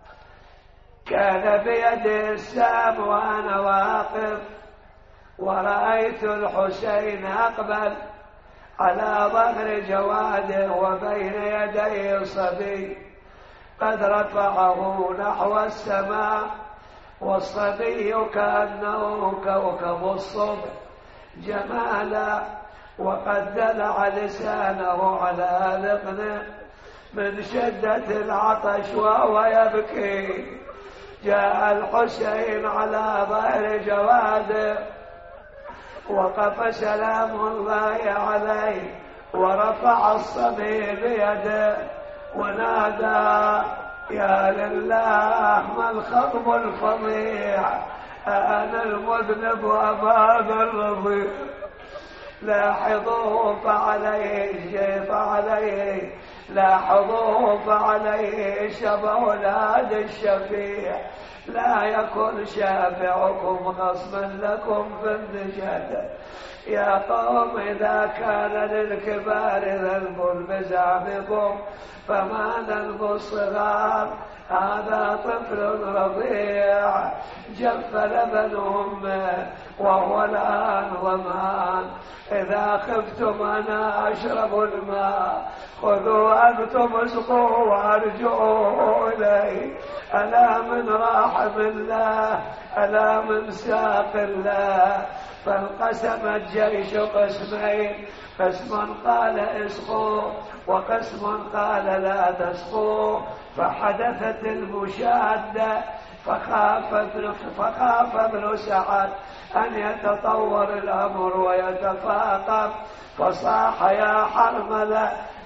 كان بيدي السام وانا واقف ورأيت الحسين أقبل على ظهر جواده وبين يديه صبي قد رفعه نحو السماء، والصبي كأنه كوكب الصبح جمالا وقد دلع لسانه على لقنه من شدة العطش وهو يبكي. جاء الحسين على ظهر جواده وقف سلام الله عليه ورفع الصبي بيده ونادى يا لله ما الخطب الفظيع أنا المذنب أمام الرضيع. لاحظوا فعليه شيف عليه لاحظوا فعليه شبه الهادي الشفيع. لا يكن شافعكم غصبا لكم في النجاة. يا قوم إذا كان للكبار ذنب بزعمكم فما ذنب الصغار؟ هذا طفل رضيع جف لبن أمه وهو الآن ظمآن. إذا خفتم أنا أشرب الماء خذوا أنتم اسقوا وارجعوا إلي. ألا من راحم الله ألا من ساق الله. فانقسم الجيش قسمين، قسم قال اسقوا وقسم قال لا تسقوا. فحدثت المشادة فخاف فخاف ابن سعد أن يتطور الأمر ويتفاقم فصاح يا حرملة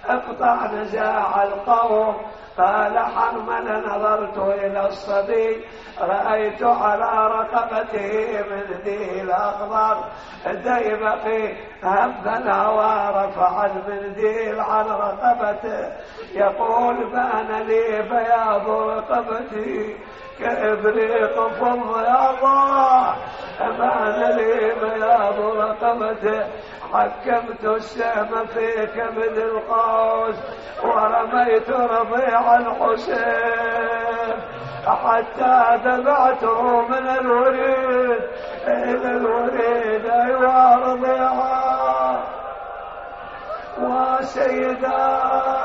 اقطع نزاع القوم. قال حرمل نظرت إلى الصبي رأيت على رقبته منديل أخضر ديبقي هب الهوى رفع المنديل عن رقبته يقول بان لي بياض رقبتي كإبريق فض يا الله بان لي بياض رقبته حكمت السهم في كبد القوس ورميت رضيع الحسين حتى دفعته من الوريد إلى الوريد أيها رضيعا وسيدا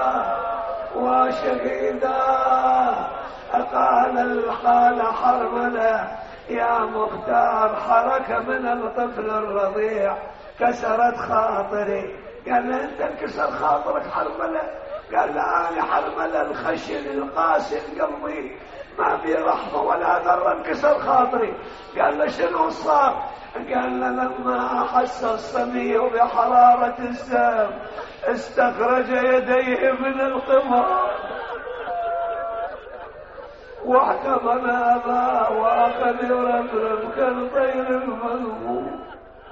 وشهيدا. قال القال حرمله يا مختار حرك من الطفل الرضيع كسرت خاطري. قال له انت انكسر خاطرك حرمله؟ قال له انا حرمله الخشن القاسي قلبي ما في رحمه ولا ذره انكسر خاطري. قال له شنو صار؟ قال له لما احس الصبي بحراره السم استخرج يديه من القمار واحتضن اباه واخذ يرمرم كالطير المذموم.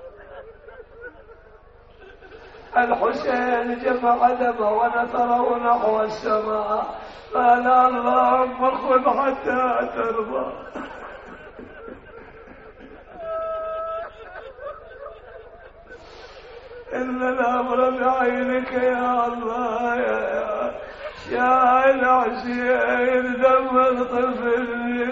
الحسين جمع دمه ونثره نحو السماء قال اللهم خذ حتى ترضى. إن الأمر بعينك يا الله يا شاعل عسير دم الطفل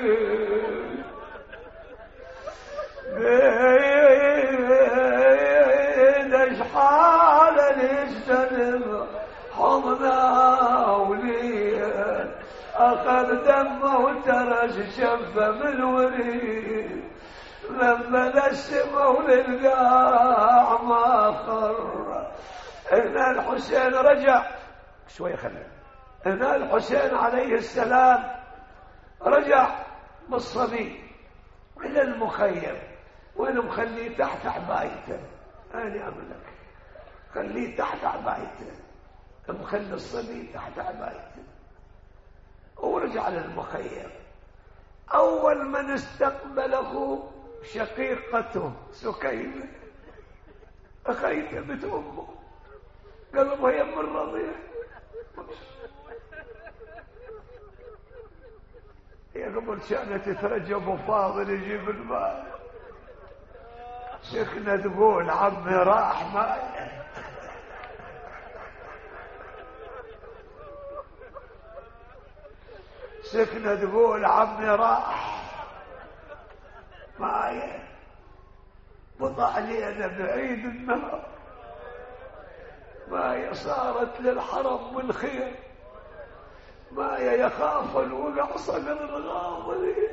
بيدش حال يستلم حضنا وليه أخذ دمه وترش شفه من وريد لما لسمه للقاع ما خر. هنا الحسين رجع شوية خلنا. هنا الحسين عليه السلام رجع بالصبي إلى المخيم وأنا مخليه تحت عبايته. أنا أملك خليه تحت عبايته مخلي الصبي تحت عبايته ورجع للمخيم. أول من استقبله شقيقته سكينة خيثمت أمه قلبها يم الرضيع. هي قبل كانت تترجم وفاضل يجيب المال سخنة تقول عمي راح معي سخنة تقول عمي راح معي بضع لينا بعيد النهر ما صارت للحرم والخير ما يخاف الوقع صقر الغاضرين.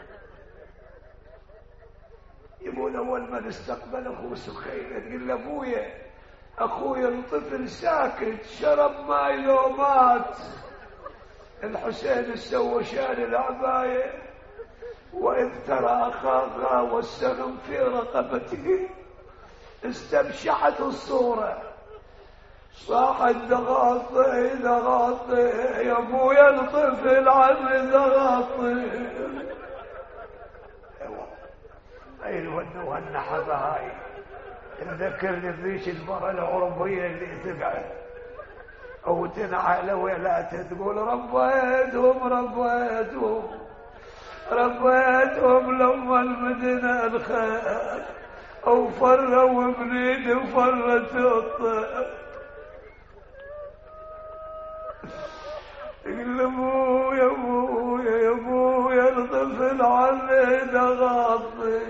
يقول اول ما استقبل اخوه سخينه تقول له ابويا اخويا الطفل ساكت شرب ماي لو مات. الحسين سوى شال العبايه واذ ترى اخاها والسهم في رقبته استبشعت الصوره صاحت دغاطي دغاطي يا ابويا الطفل عمي دغاطي. ايوه والنحبه هاي تذكرني بذيش المرأة العربية اللي تقعد او تنعى ولا تقول ربيتهم ربيتهم ربيتهم لما المدينة الخير او فروا بنيدي وفرت الطير. يقول ابويا ابويا يا ابويا الطفل عني دغاطي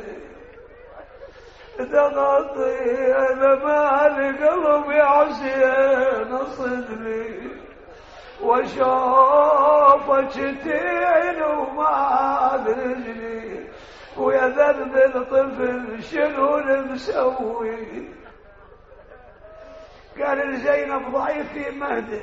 دغاطي انا مالي قلبي عشان صدري وشوفك تين وما رجلي ويا ذنب الطفل شنو مسوي. قال لزينب ضعيفي مهدي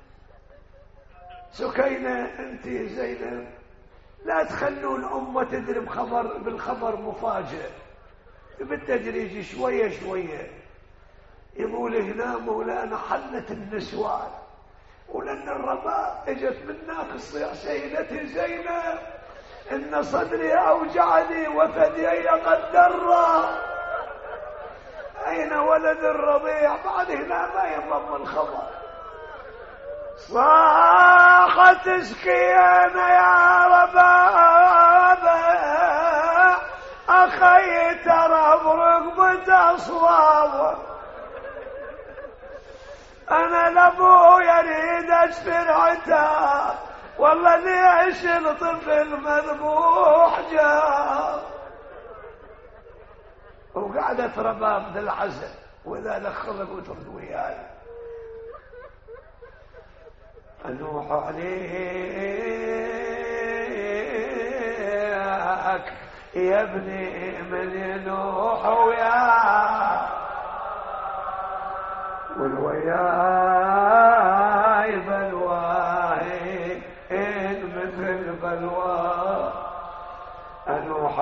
سكينة انت زينب لا تخلون امه تدري بخبر بالخبر مفاجئ بالتدريج شويه شويه. يقول هنا مولانا حلت النسوان ولأن الرباب اجت منك تصيح سيدتي زينب إن صدري أوجعني وثديي قد درى. أين ولد الرضيع؟ بعد هنا ما يضم الخبر. صاحت تشكينا يا رباب أخي ترى برقبة أصواب. أنا لابو يريد أشفر عتاب والله ليش الطفل مذبوح جاب. وقعدت رباب ذي العزل وإذا لخلق وترد وياي أنوح عليك يا ابني من ينوح وياك والوياي بلواي إن مثل بلواي أنوح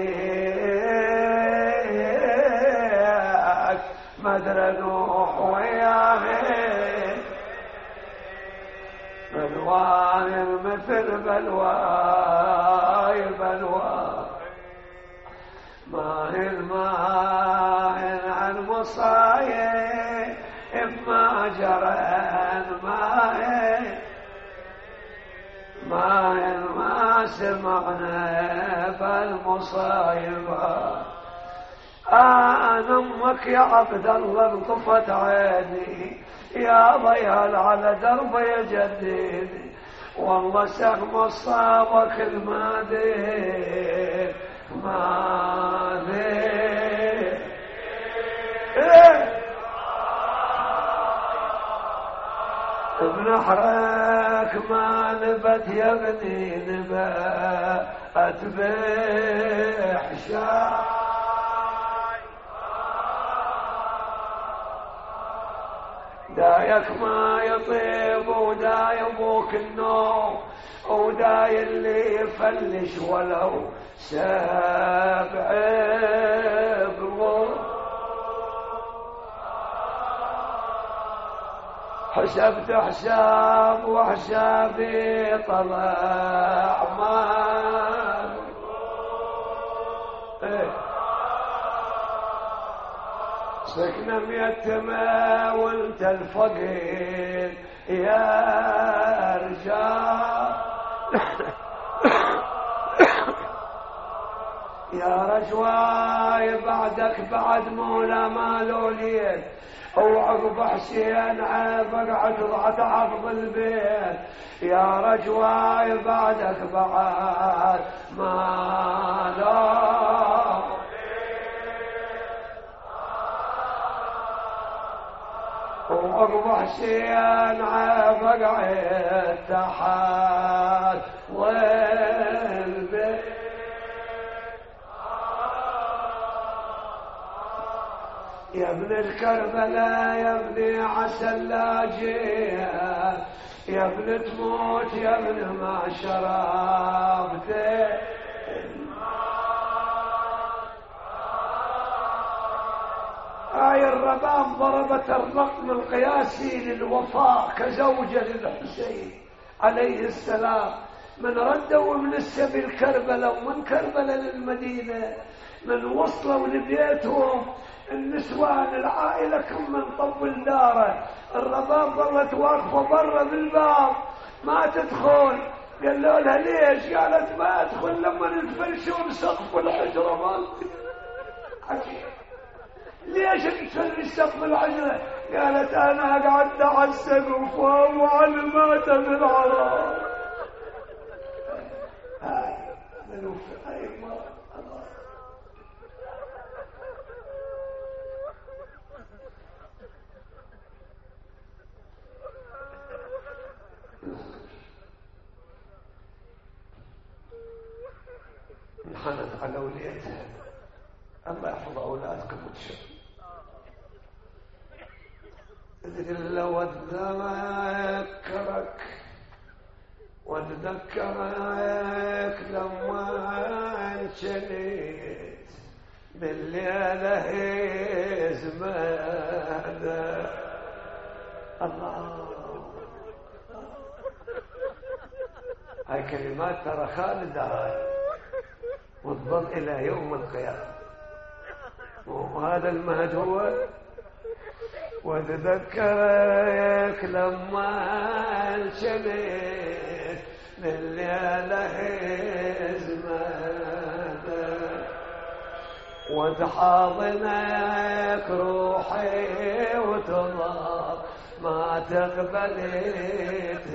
عليك مدري نوح وياك بلواي مثل بلواي بلواي ما هي الماء عن مصايب ما جرى ما هي ما هي ما سمعنا بالمصايبة. أنا أمك يا عبد الله انطفت عيني يا ضيال على درب يا جديدي والله سهم الصابك المادي مادي إيه بنحرك ما نبت يا ابني نبات بحشاي دايك ما يطيب وداي ابوك النوم وداي اللي يفلش ولو سبع قبور. حسبت حساب وحسابي طلع ما إيه. سكنة ميتمة وانت الفقير يا رجال يا رجواي بعدك بعد مولا مالو ليل وعقب حسين بقعد ضعت عرض البيت يا رجواي بعدك بعد مالو وعقب حسين بقعد تحت والبيت يا ابن الكربلاء يا ابن عسى اللاجئ يا ابن تموت يا ابن ما شربت. هاي الرباب ضربت الرقم القياسي للوفاء كزوجة للحسين عليه السلام من ردوا من السبيل كربلاء ومن كربلاء للمدينة من وصلوا لبيتهم النسوان العائلة كم من طول داره. الرباب ظلت واقفة برا بالباب ما تدخل. قالوا لها ليش؟ قالت ما ادخل لما نتفلشون سقف الحجرة مالتي. ليش تفلش سقف الحجرة؟ قالت انا قعدت على السقف وعلمات بالعراء. هاي منوف هاي المرأة انحنت على وليتها. الله يحفظ اولادكم وتشوف تقول له واتذكرك واتذكرك لما انشليت بالليله زمان الله هاي كلمات ترى خالدة هاي وتظل إلى يوم القيامة. وهذا المهد هو وتذكرك لما انشلت لليالة ازمتك وتحاضنك روحي وتضاف ما تقبلت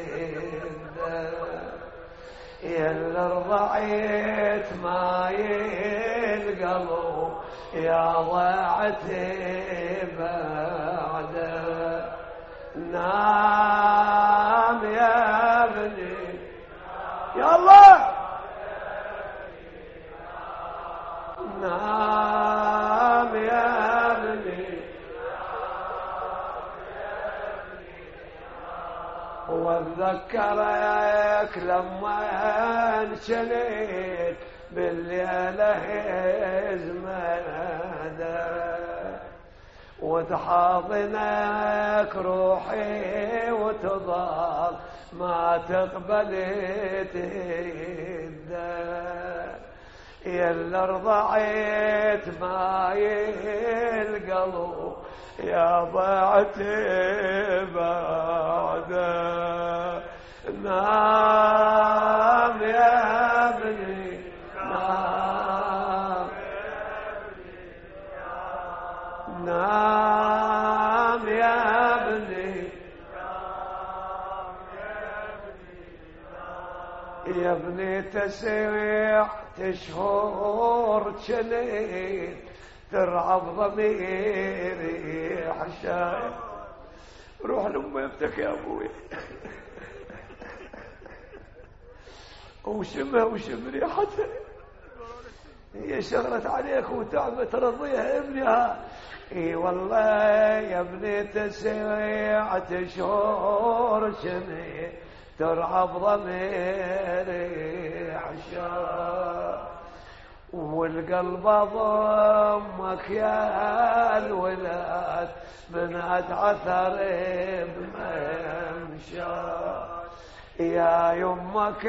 يا اللي رضعت ماي القلب يا ضاعتي بعده نام يا ابني يا الله نام يا ابني واتذكرك لما انشليت بالليلة ازمدك وتحاضنك روحي وتضل ما تقبلت الدك يا اللي رضعت ماي القلب يا ضعتي بعده نام يا ابني نام نام يا ابني يا ابني تسيح تشهور جنيت ترعب ضميري حشاي روح لأمتك يا أبوي وشمها وشم ريحتها هي شغلت عليك وتعمة ترضيها ابنها اي والله يا ابني تسيع تشهور شمي ترعب ضميري حشاي والقلب ضمك يا الولاد من أتعثر بممشى يا يمك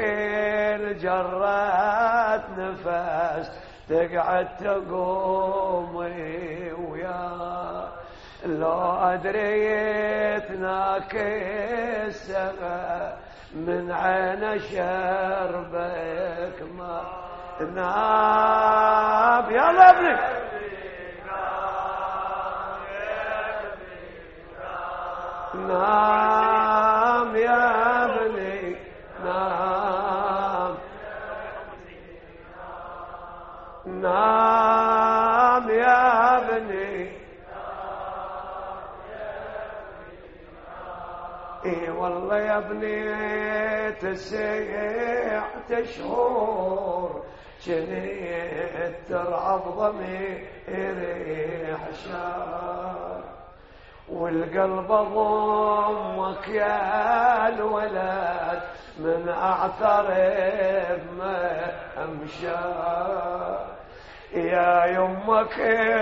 الجرات نفس تقعد تقومي ويا لو أدريت ناكس من عين شربك ما ناب يا لبني نام يا ابني نام نام يا ابني اي والله يا ابني تسيح تشهور جنيت ترعب ضميري حشار والقلب ضمك يا الولد من اعثر ما امشى يا يمك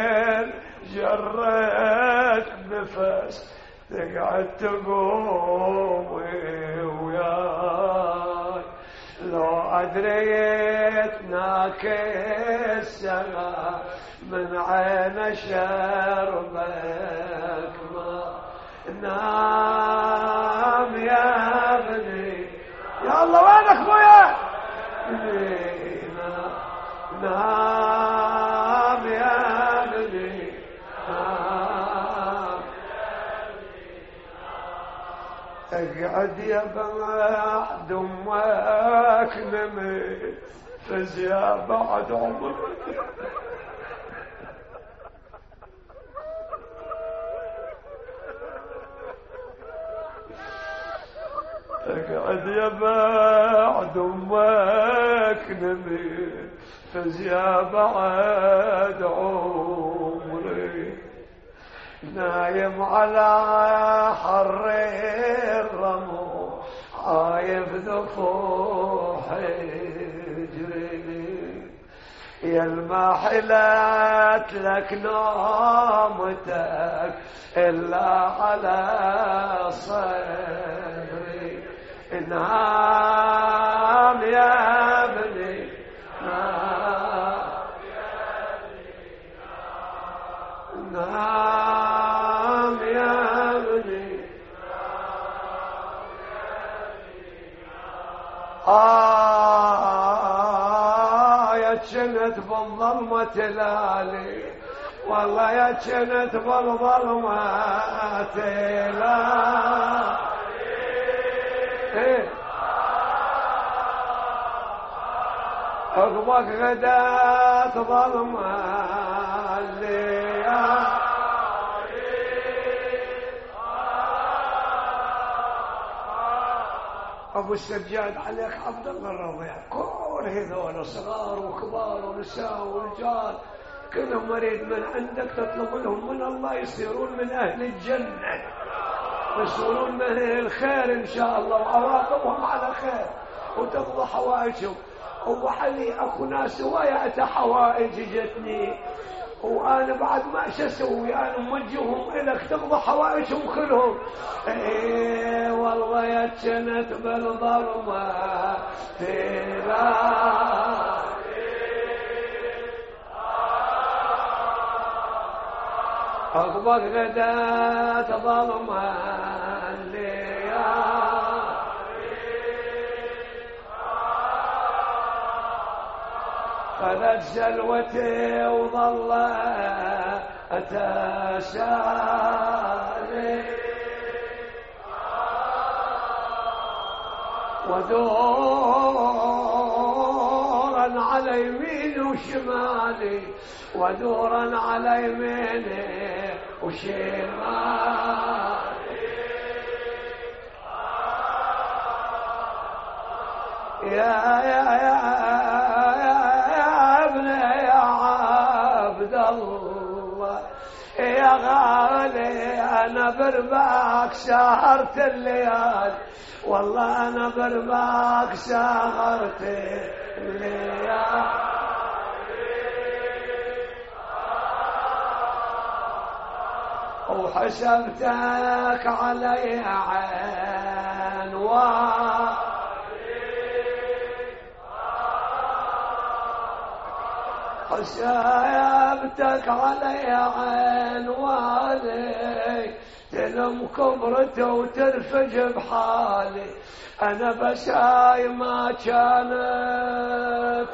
جرت نفس تقعد تقوم وياي لو أدريت ناكس من عين شربك ما نام يا ابني يا الله وينك خويا نام يا ابني نام اقعد يا بعد امك نمت فزيا بعد عمر اقعد يا بعد امك نمت فزيا بعد عمري نايم على حر الرمو عايب ذفوح حجري يا ما حلت لك نومتك إلا على صدري نام نام يا ابني نام نام يا ابني آه يا جنت بالظلمة تلالي والله يا جنت بالظلمة تلالي إيه عقبك غدات ظلمة الليالي ابو السجاد عليك عبد الله الرضيع كل هذول صغار وكبار ونساء ورجال كلهم مريد من عندك تطلب لهم من الله يصيرون من اهل الجنه يصيرون من اهل الخير ان شاء الله وعواقبهم على خير وتقضى حوائجهم. ابو علي اكو ناس هوايه حوائج جتني وانا بعد ما ايش اسوي انا موجههم الك تقضى حوائجهم كلهم. ايه والله يا جنت بالظلمه تلالي عقبك غدات ظلمه الليالي خذت سلوتي وظل أتسالي ودورا على يميني وشمالي ودورا على يميني وشمالي يا يا يا يا غالي أنا برباك سهرت الليالي والله أنا برباك سهرت الليالي وحسبتك علي عين حسابتك علي عين والي تلم كبرته وترفج بحالي انا بساي ما كانت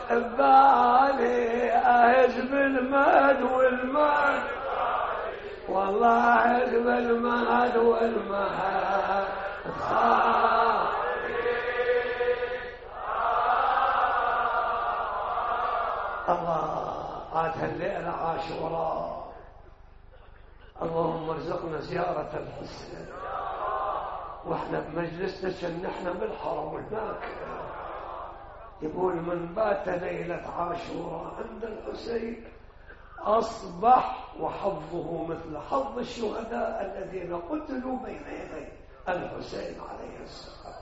ببالي اهز بالمد والمد والله اهز بالمد والمد الله عاد الليلة عاشوراء اللهم ارزقنا زيارة الحسين واحنا بمجلسنا شن احنا بالحرم هناك يقول من بات ليلة عاشوراء عند الحسين أصبح وحظه مثل حظ الشهداء الذين قتلوا بين يدي الحسين عليه السلام.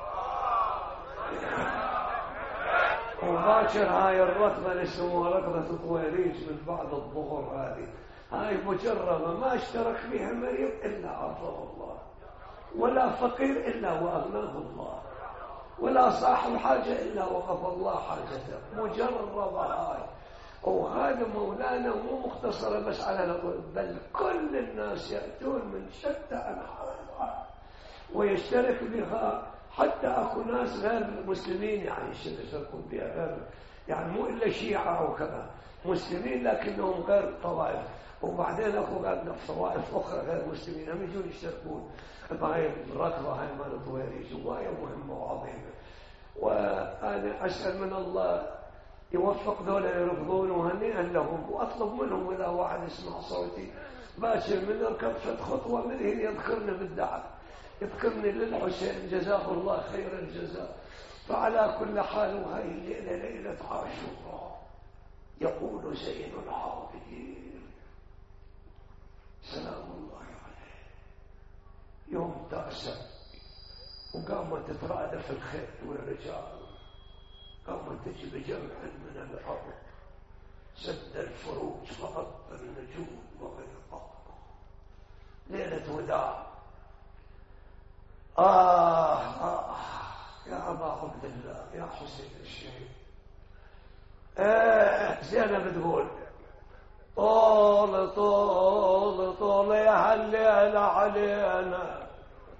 وباكر هاي الركضة اللي يسموها ركضة طويريج من بعد الظهر هذه هاي مجربة ما اشترك فيها مريض إلا عطاه الله ولا فقير إلا وأغناه الله ولا صاحب حاجة إلا وقف الله حاجته مجربة هاي. وهذا مولانا مو مختصرة بس على الأرض بل كل الناس يأتون من شتى أنحاء الأرض ويشترك بها حتى أكو ناس غير المسلمين يعني يشتركون بها غير يعني مو إلا شيعة وكذا مسلمين لكنهم غير طوائف وبعدين أكو غير طوائف أخرى غير مسلمين هم يجون يشتركون بهاي الركضة هاي مال الطويريج وهي مهمة وعظيمة. وأنا أسأل من الله يوفق دولة يرفضون وهنيئا لهم وأطلب منهم إذا واحد يسمع صوتي باشر من يركب فت خطوة منه يذكرني بالدعاء يذكرني للحسين جزاه الله خير الجزاء. فعلى كل حال وهي الليلة ليلة عاشوراء يقول زين العابدين سلام الله عليه يوم تأسى وقامت تترادف الخيل والرجال قامت تجي بجمع من الأرض سد الفروج فغطى النجوم وغيظها ليلة وداع. آه, آه يا أبا عبد الله يا حسين الشهيد. آه زينب تقول طول طول طول يا هالليلة علينا،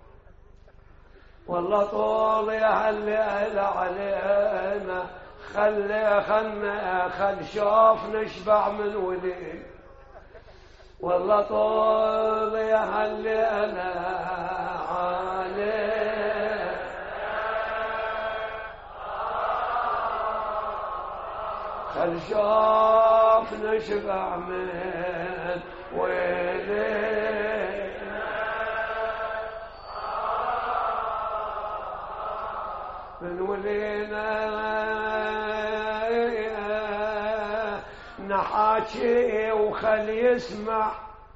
والله طول يا هالليلة علينا، خلي خلنا خل شوف نشبع من وليل، والله طول يا هالليلة علينا، خل شوف نشبع من وليل، من ولينا نحاكي وخل يسمع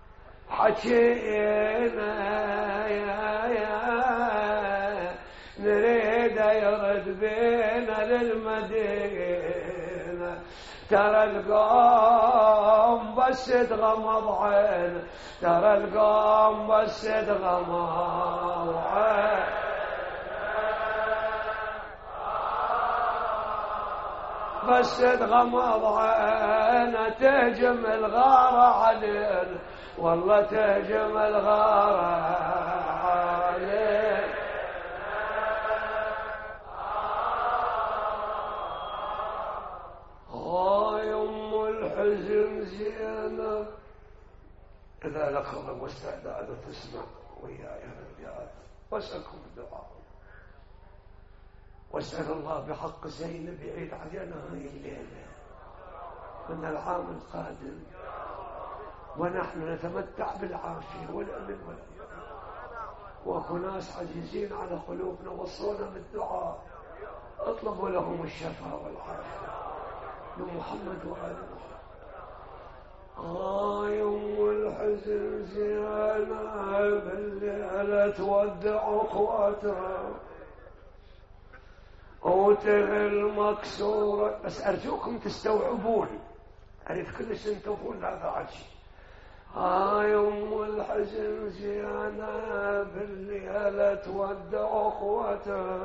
حكينا، يا يا نريد يرد بينا للمدينة، ترى القوم بس تغمض عين، ترى القوم بس تغمض عين، بس تغمض عينه تهجم الغارة علينا، والله تهجم الغارة علينا، هاي أم الحزن زينب. إذا لك خلق واستعداد تسمع وياي الرجال واسألكم الدعاء، واسأل الله بحق زينب يعيد علينا هاي الليلة من العام القادم، ونحن نتمتع بالعافية والأمن والأمان، وأكو ناس عزيزين على قلوبنا وصونا بالدعاء، اطلبوا لهم الشفاء والعافية لمحمد وآل محمد. هاي أم الحزن زينب الليلة تودع أخواتها وتغل مكسورة، بس أرجوكم تستوعبون، أعرف كل شيء تقول هذا عشي. هاي أم الحزن زينب الليلة تودع أخواتها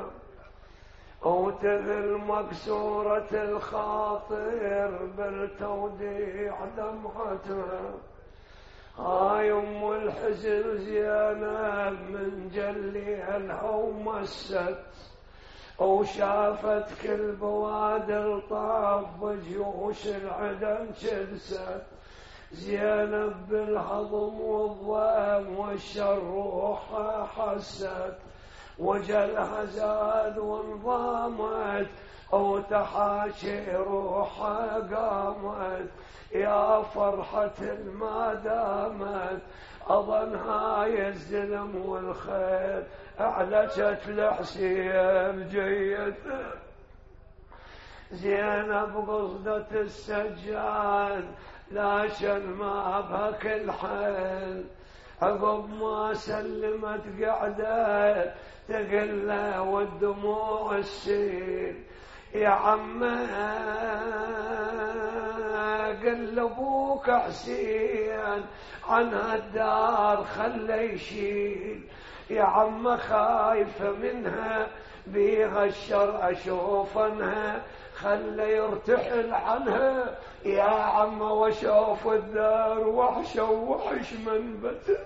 وتغل مكسورة الخاطر بالتوديع دمعتها. هاي أم الحزن زينب من جليها ومست وشافت كل بوادر طاف جيوش العدم شدست، زينب بالهضم والضام والشروح حست، وجلها زاد وانضامت وتحاشي روحها قامت، يا فرحة ما دامت أظن هاي الزلم والخير أعلشت لحسين جيته. زينب قصدت السجاد لكن ما بها كل حال، عقب ما سلمت قعدت تقله والدموع السيل، يا عمه قل ابوك حسين عن هالدار خله يشيل، يا عم خايفة منها بيها الشر أشوفنها خله يرتحل عنها، يا عم وشوف الدار وحش ووحش منبته.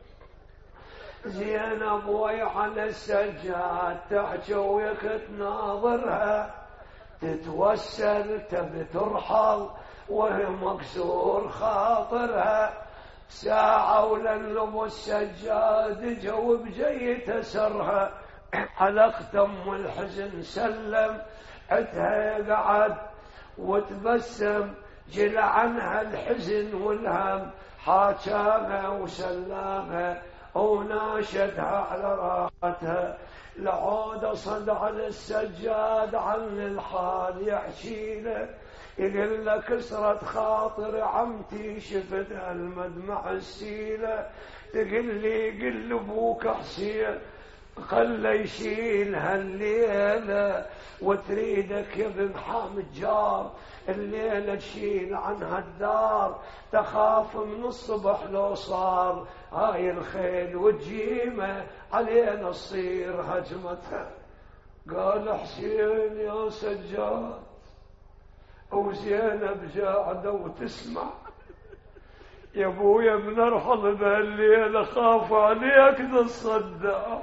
زينب ويا على السجاد تحكي وياك تناظرها، تتوسل تبي ترحل وهي مكسور خاطرها، ساعة ولنلم السجاد جوب جيت سرها، حلقت ام الحزن سلم عدها قعد وتبسم، جل عنها الحزن والهم حاكاها وسلاها وناشدها على راحتها، لعود صد على السجاد عن الحال يحكي له، يقول لك كسرت خاطر عمتي شفت المدمع السيلة، تقول لي قل ابوك حسين خله يشيل هالليلة، وتريدك يا ابن حامد جار الليلة تشيل عن هالدار، تخاف من الصبح لو صار هاي الخيل وتجيمة علينا تصير هجمتها. قال حسين يا سجاد وزينب قاعدة وتسمع، يا ابويا بنرحل بهالليل اخاف عليك تصدع.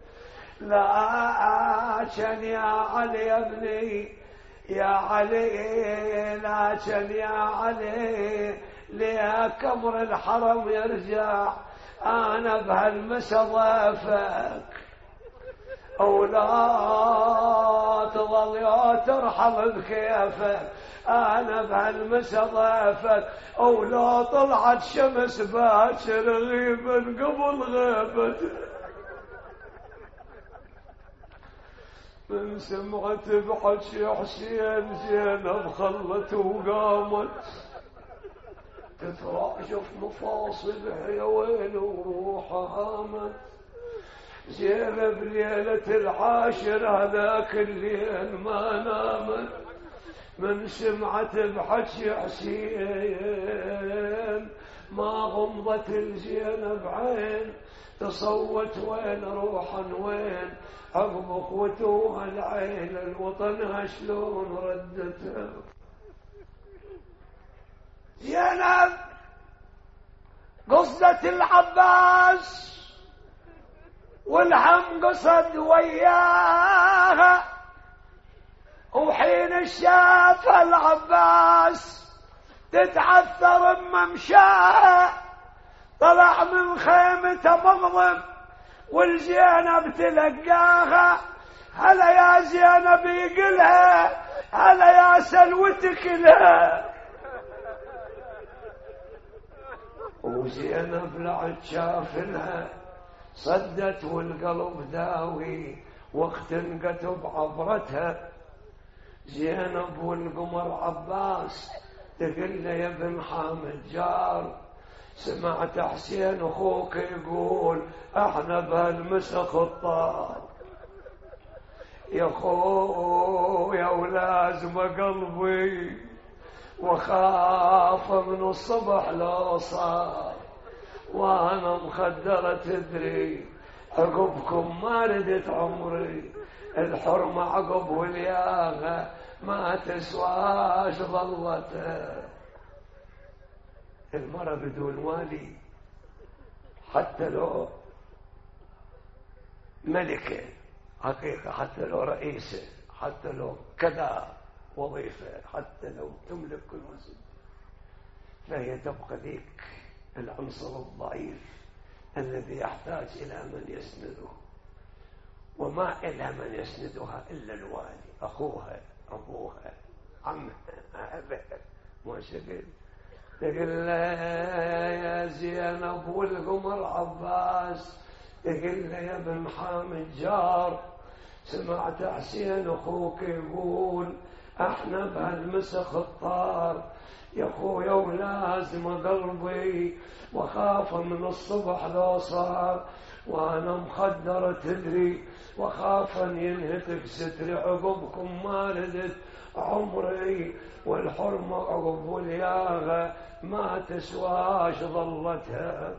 لكن يا علي يا ابني يا علي، لكن يا علي ليك امر الحرم يرجع، انا بهالمسا ضيفك ولا تظل يا ترحل بكيفك، انا بهالمسا ضيفك ولا طلعت شمس باكر غيبا قبل غيبتك. من سمعت بحكي حسين زينب خلت وقامت تتراشف مفاصلها يا ويل وروحها هامت. زينب ليلة العاشر هذاك الليل ما نامت، من سمعت بحكي حسين ما غمضت الزينب عين، تصوت وين روحا وين عقب اخوتوها العين، الوطنها شلون ردتها. زينب قصدت العباس والهم قصد وياها، وحين شاف العباس تتعثر بممشاها طلع من خيمته مغضب والزينب تلقاها. هلا يا زينب يقلها، هلا يا سلوتك لها. وزينب لعد شافلها صدت والقلب داوي واختنقت بعبرتها. زينب والقمر عباس تقول له يا ابن حامد جار، سمعت حسين اخوك يقول احنا بهالمسا خطار، يا خويا ولازم قلبي وخاف من الصبح لو صار، وانا مخدرة تدري عقبكم ما ردت عمري، الحرمة عقب والياغة ما تسواش ظلته. المرأة بدون والي حتى لو ملكة حقيقة، حتى لو رئيسة، حتى لو كذا وظيفة، حتى لو تملك كل مسجد، فهي تبقى ذيك العنصر الضعيف الذي يحتاج إلى من يسنده، وما إلى من يسندها إلا الوالي، أخوها، أبوها، عمها، أبها، ما شكل. تقول له يا زينب والقمر عباس، تقول له يا ابن حامد جار، سمعت حسين أخوك يقول احنا بهالمسا خطار، يا خويا ولازم قلبي وخاف من الصبح لو صار، وانا مخدرة تدري وخاف ان ينهتك ستري، عقبكم ما ردت عمري، والحرمة عقب والياغة ما تسواش ظلتها.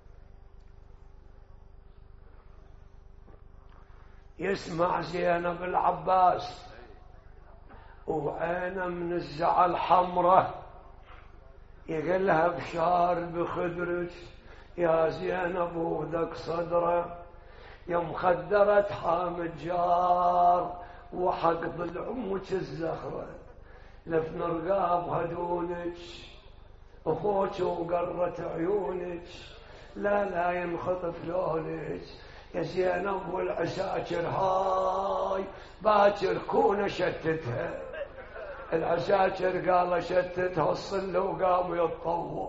يسمع زينب العباس وعينه من الزعل حمره، يقلها بشار بخدرك يا زينب ودك صدره، يا مخدرة حامد جار وحق ضلعمك الزخرة، لفن رقاب هدونك اخوك وقرت عيونك، لا لا ينخطف لونك يا زينب والعساكر هاي باكر كون شتتها. العساكر قال شتتها الصلة وقاموا يتطووا،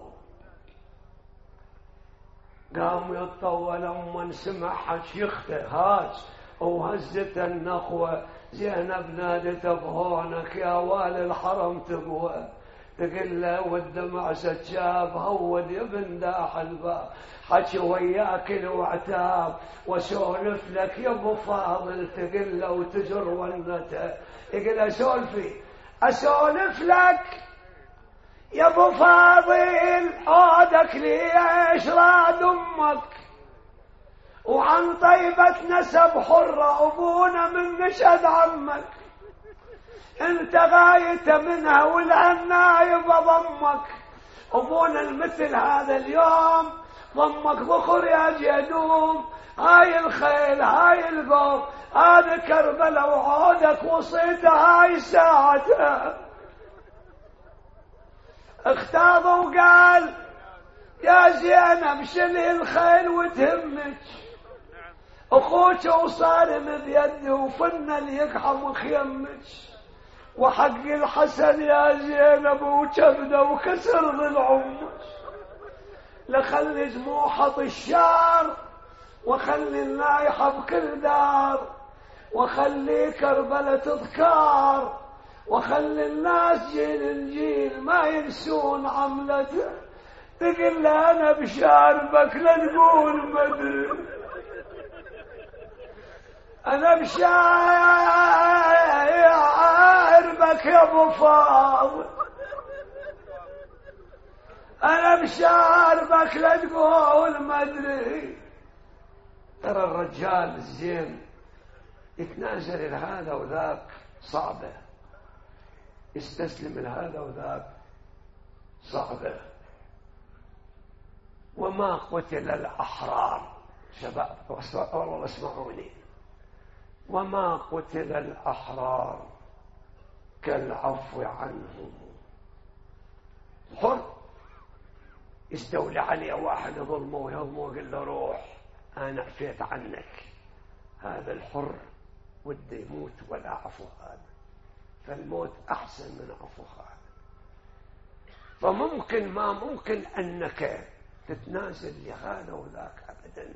قاموا يتطووا لما سمع حكي يخته هاج وهزت النخوة. زينب نادت بهونك يا والي الحرم تقوى، تقول له والدمع سجاب هود يا بن داح الباب، حكي وياك الوعتاب وسولف لك يا ابو فاضل، تقول له وتجر ونته، يقول اسولفي اسولف لك يا ابو فاضل، عودك ليش راد امك وعن طيبة نسب حرة أبونا من نشد عمك، انت غايت منها والعنايب ضمك. أبونا المثل هذا اليوم ضمك ذخر يا جدوم، هاي الخيل هاي القوم، هذا كربلاء وعودك وصيتها هاي ساعتها. اختاض وقال يا زينب شلي الخيل وتهمك، اخوك وصارم بيدي وفنا ليقحم خيمك، وحق الحسن يا زينب وكبده وكسر ضلعمك. لخلي دموع الشار وخلي النايحة بكل دار، وخلي كربلاء تذكار، وخلي الناس جيل جيل ما ينسون عملته. تقول لي انا بشاربك لا تقول مدري، انا بشاربك يا ابو فاضل، انا بشاربك لا تقول مدري. ترى الرجال الزين يتنازل لهذا وذاك صعبه، يستسلم لهذا وذاك صعبه. وما قتل الأحرار، شباب والله اسمعوني، وما قتل الأحرار كالعفو عنهم. حر يستولي عليه واحد ظلمه ويظلمه ويقول له روح أنا عفيت عنك، هذا الحر وده يموت ولا عفو هذا، فالموت أحسن من عفو هذا. فممكن ما ممكن أنك تتنازل لهذا وذاك أبدا.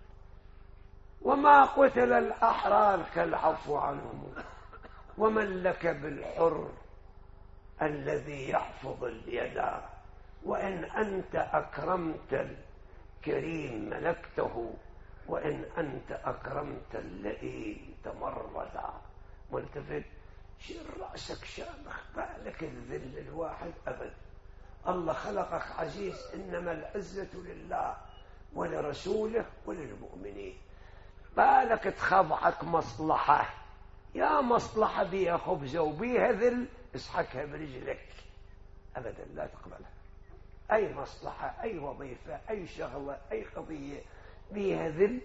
وما قتل الأحرار كالعفو عنهم، ومن لك بالحر الذي يحفظ اليد، وإن أنت أكرمت الكريم ملكته، وإن أنت أكرمت اللئيم تمردا. ملتفت شيل رأسك شامخ، بالك الذل الواحد أبد. الله خلقك عزيز، إنما العزة لله ولرسوله وللمؤمنين. بالك تخضعك مصلحة، يا مصلحة بيها خبزة وبيها ذل، اسحكها برجلك أبدا لا تقبلها. أي مصلحة، أي وظيفة، أي شغلة، أي قضية بيها ذل،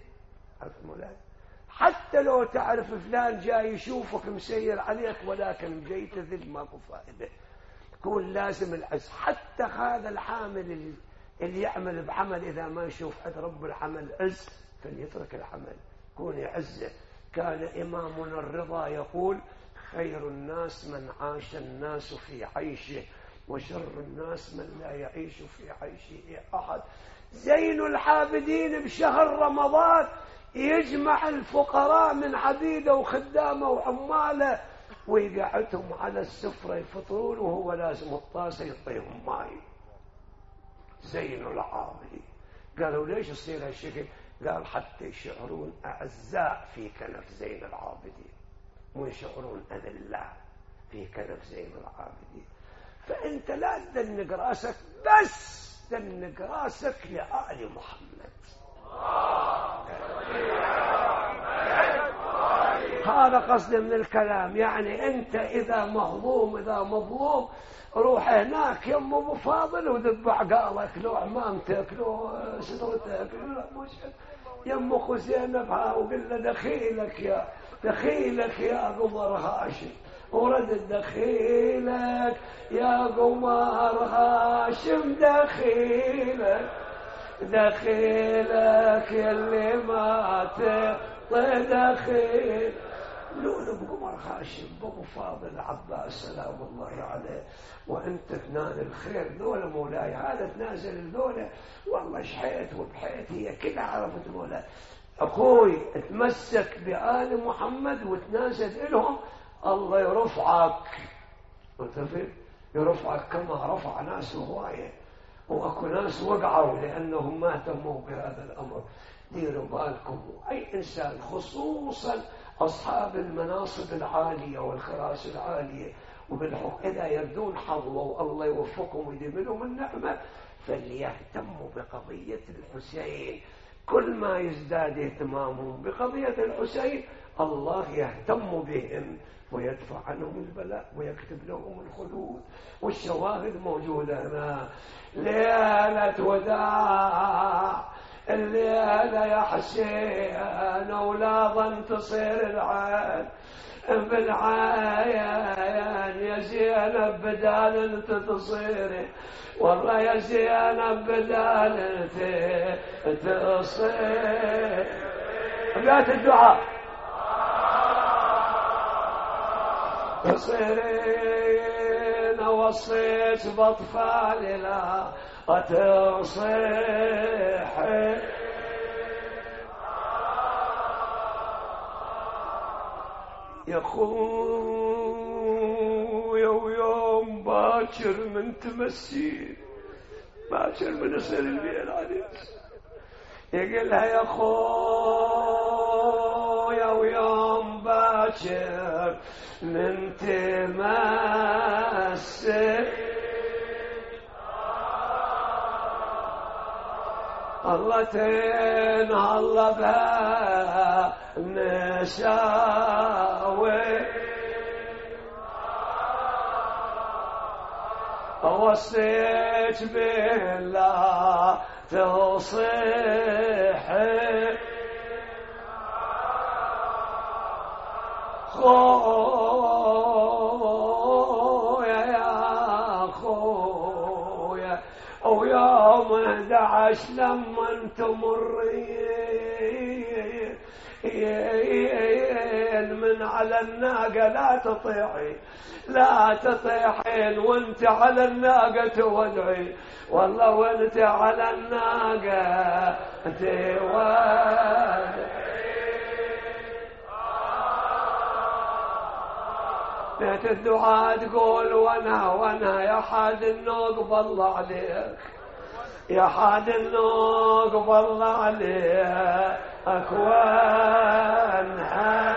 حتى لو تعرف فلان جاي يشوفك مسير عليك ولكن جاي تذل ماكو فائدة. يكون لازم العز. حتى هذا العامل اللي يعمل بعمل إذا ما يشوف حد رب العمل عز فليترك العمل، كون يعزه. كان إمامنا الرضا يقول خير الناس من عاش الناس في عيشه، وشر الناس من لا يعيش في عيشه أحد. زين العابدين بشهر رمضان يجمع الفقراء من عبيده وخدامه وعماله ويقعدهم على السفرة يفطرون وهو لازم الطاسة يعطيهم ماء. زين العابدين. قالوا ليش يصير هالشكل؟ قال حتى يشعرون أعزاء في كنف زين العابدين، مو يشعرون أذلاء في كنف زين العابدين. فأنت لا تدنق راسك، بس دنق راسك لآل محمد. هذا قصد من الكلام. يعني أنت إذا مظلوم إذا مظلوم روح هناك يم أبو فاضل ودب عقالك، لو عمامتك لو سدرتك يم أخو زينب وقل له دخيلك يا دخيلك يا قمر هاشم، ورد دخيلك يا قمر هاشم، دخيلك دخيلك يلي ما تطي دخيل. لولو بقمر هاشم بابو فاضل عباس سلام الله عليه، وانت تنال الخير ذولا مولاي. هذا تنازل الذولا والله شحيت وبحيت هي كلها عرفت مولاي. اخوي تمسك بآل محمد وتنازل لهم، الله يرفعك وتفهم يرفعك كما رفع ناس هوايه، واكو ناس وقعوا لانهم ما اهتموا بهذا الامر. ديروا بالكم. اي انسان خصوصا أصحاب المناصب العالية والخراس العالية وبالحق إذا يردون حظه والله يوفقهم ويديم لهم النعمة، فليهتموا بقضية الحسين. كل ما يزداد اهتمامهم بقضية الحسين الله يهتم بهم ويدفع عنهم البلاء ويكتب لهم الخلود. والشواهد موجودة هنا. ليلة وداع الليلة يا حسين أولاظا تصير العين بالعين يا زينب بدال انت تصيري والله يا زينب بدال انت تصير. بيات الدعاء تصيرين وصيت بأطفالي لا تصيحي يا خويا ويوم باكر من تمسين باكر من يصير الليل عليك يقلها يا خويا ويوم باكر من تمسين الله تنهى الله بها نساوي وصيت بالله تصيحي خويا يا خويا ويوم احد عشر لما تمرين من على الناقة لا تطيحي لا تطيحين وانت على الناقة تودعي والله وانت على الناقة تودعي. بيت الدعاء تقول وانا وانا يا حاد النوق بالله عليك يا حاد النوق بالله عليك اكوانها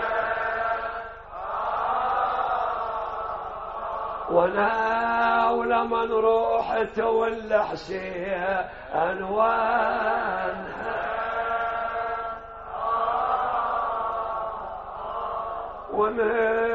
وانا ولما نروح تولى حسين انوانها وانا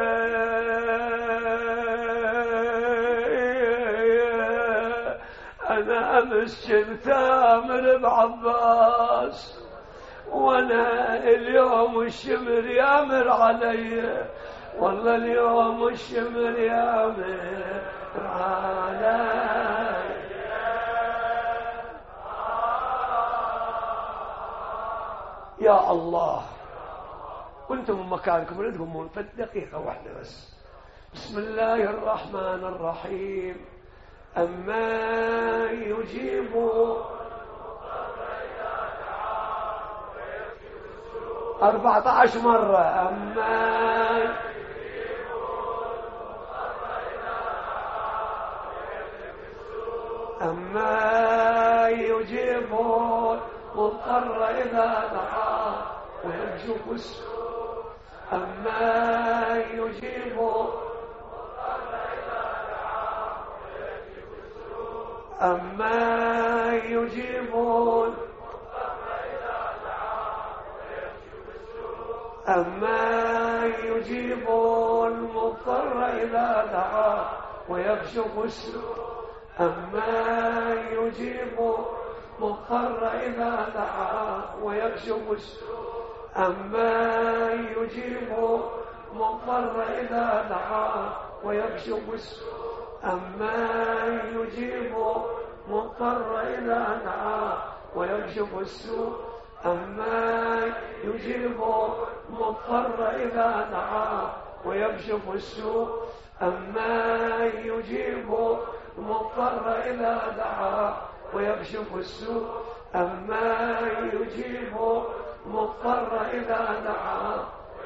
أنا أمس شفت آمر بعباس وأنا اليوم الشمر يامر علي والله اليوم الشمر يامر علي. يا الله كنتم من مكانكم ردهم في دقيقة واحدة بس. بسم الله الرحمن الرحيم. أما يجيب أربعة عشر مرة أما أما يجيب مضطر إذا دعا ويكشف السوء أما يجيب أما يجيبون أما يجيبون المضطر إذا دعا ويكشف السوء أما يجيبون مضطر إذا دعا ويكشف السوء أما يجيبون مضطر إذا دعا ويكشف السوء أما يجيب مضطر إذا دعا ويكشف السوء أما يجيب مضطر إذا دعا ويكشف السوء أما يجيب مضطر إذا دعا ويكشف السوء أما يجيب مضطر إذا دعا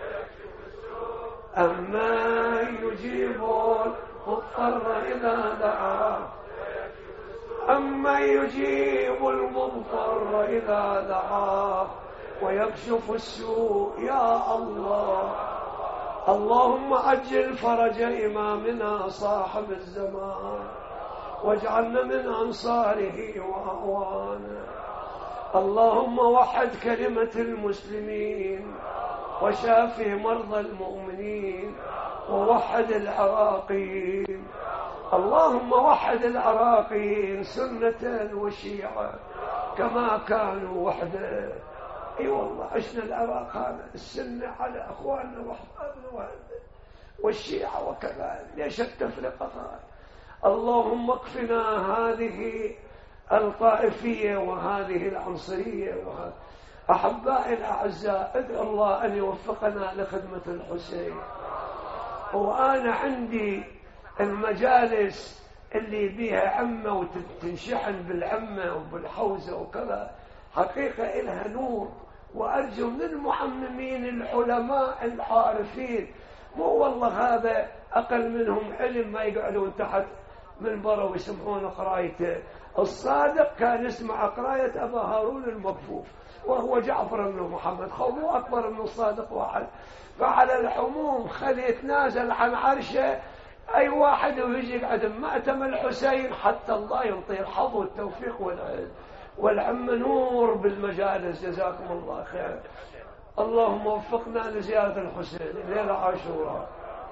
أما يجيب مضطر إذا دعا أما يجيب المضطر إذا دعا ويكشف السوء. يا الله اللهم عجل فرج إمامنا صاحب الزمان واجعلنا من أنصاره وأعوانه اللهم وحد كلمة المسلمين وشافي مرضى المؤمنين ووحد العراقيين. اللهم وحد العراقيين سنة وشيعة كما كانوا وحده. اي والله عشنا العراق هذا السنة على اخواننا واحبابنا والشيعة وكذا، ليش التفرقة هذه؟ اللهم اكفنا هذه الطائفية وهذه العنصرية وهذه. أحبائي الأعزاء، ادعو الله أن يوفقنا لخدمة الحسين. وأنا عندي المجالس اللي بيها عمة وتنشحن بالعمة وبالحوزة وكذا، حقيقة إلها نور، وأرجو من المعممين العلماء العارفين، مو والله هذا أقل منهم علم ما يقعدون تحت منبره ويسمعون قرايته. الصادق كان يسمع قراية أبا هارون المكفوف وهو جعفر بن محمد، خوه أكبر من الصادق واحد. فعلى العموم خلي يتنازل عن عرشه أي واحد ويجي يقعد مأتم الحسين حتى الله يعطيه الحظ والتوفيق والعز. والعم نور بالمجالس، جزاكم الله خير. اللهم وفقنا لزيارة الحسين ليلة عاشوراء.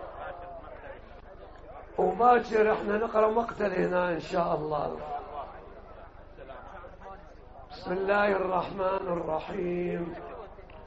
وباكر احنا نقرأ مقتل هنا إن شاء الله. بسم الله الرحمن الرحيم.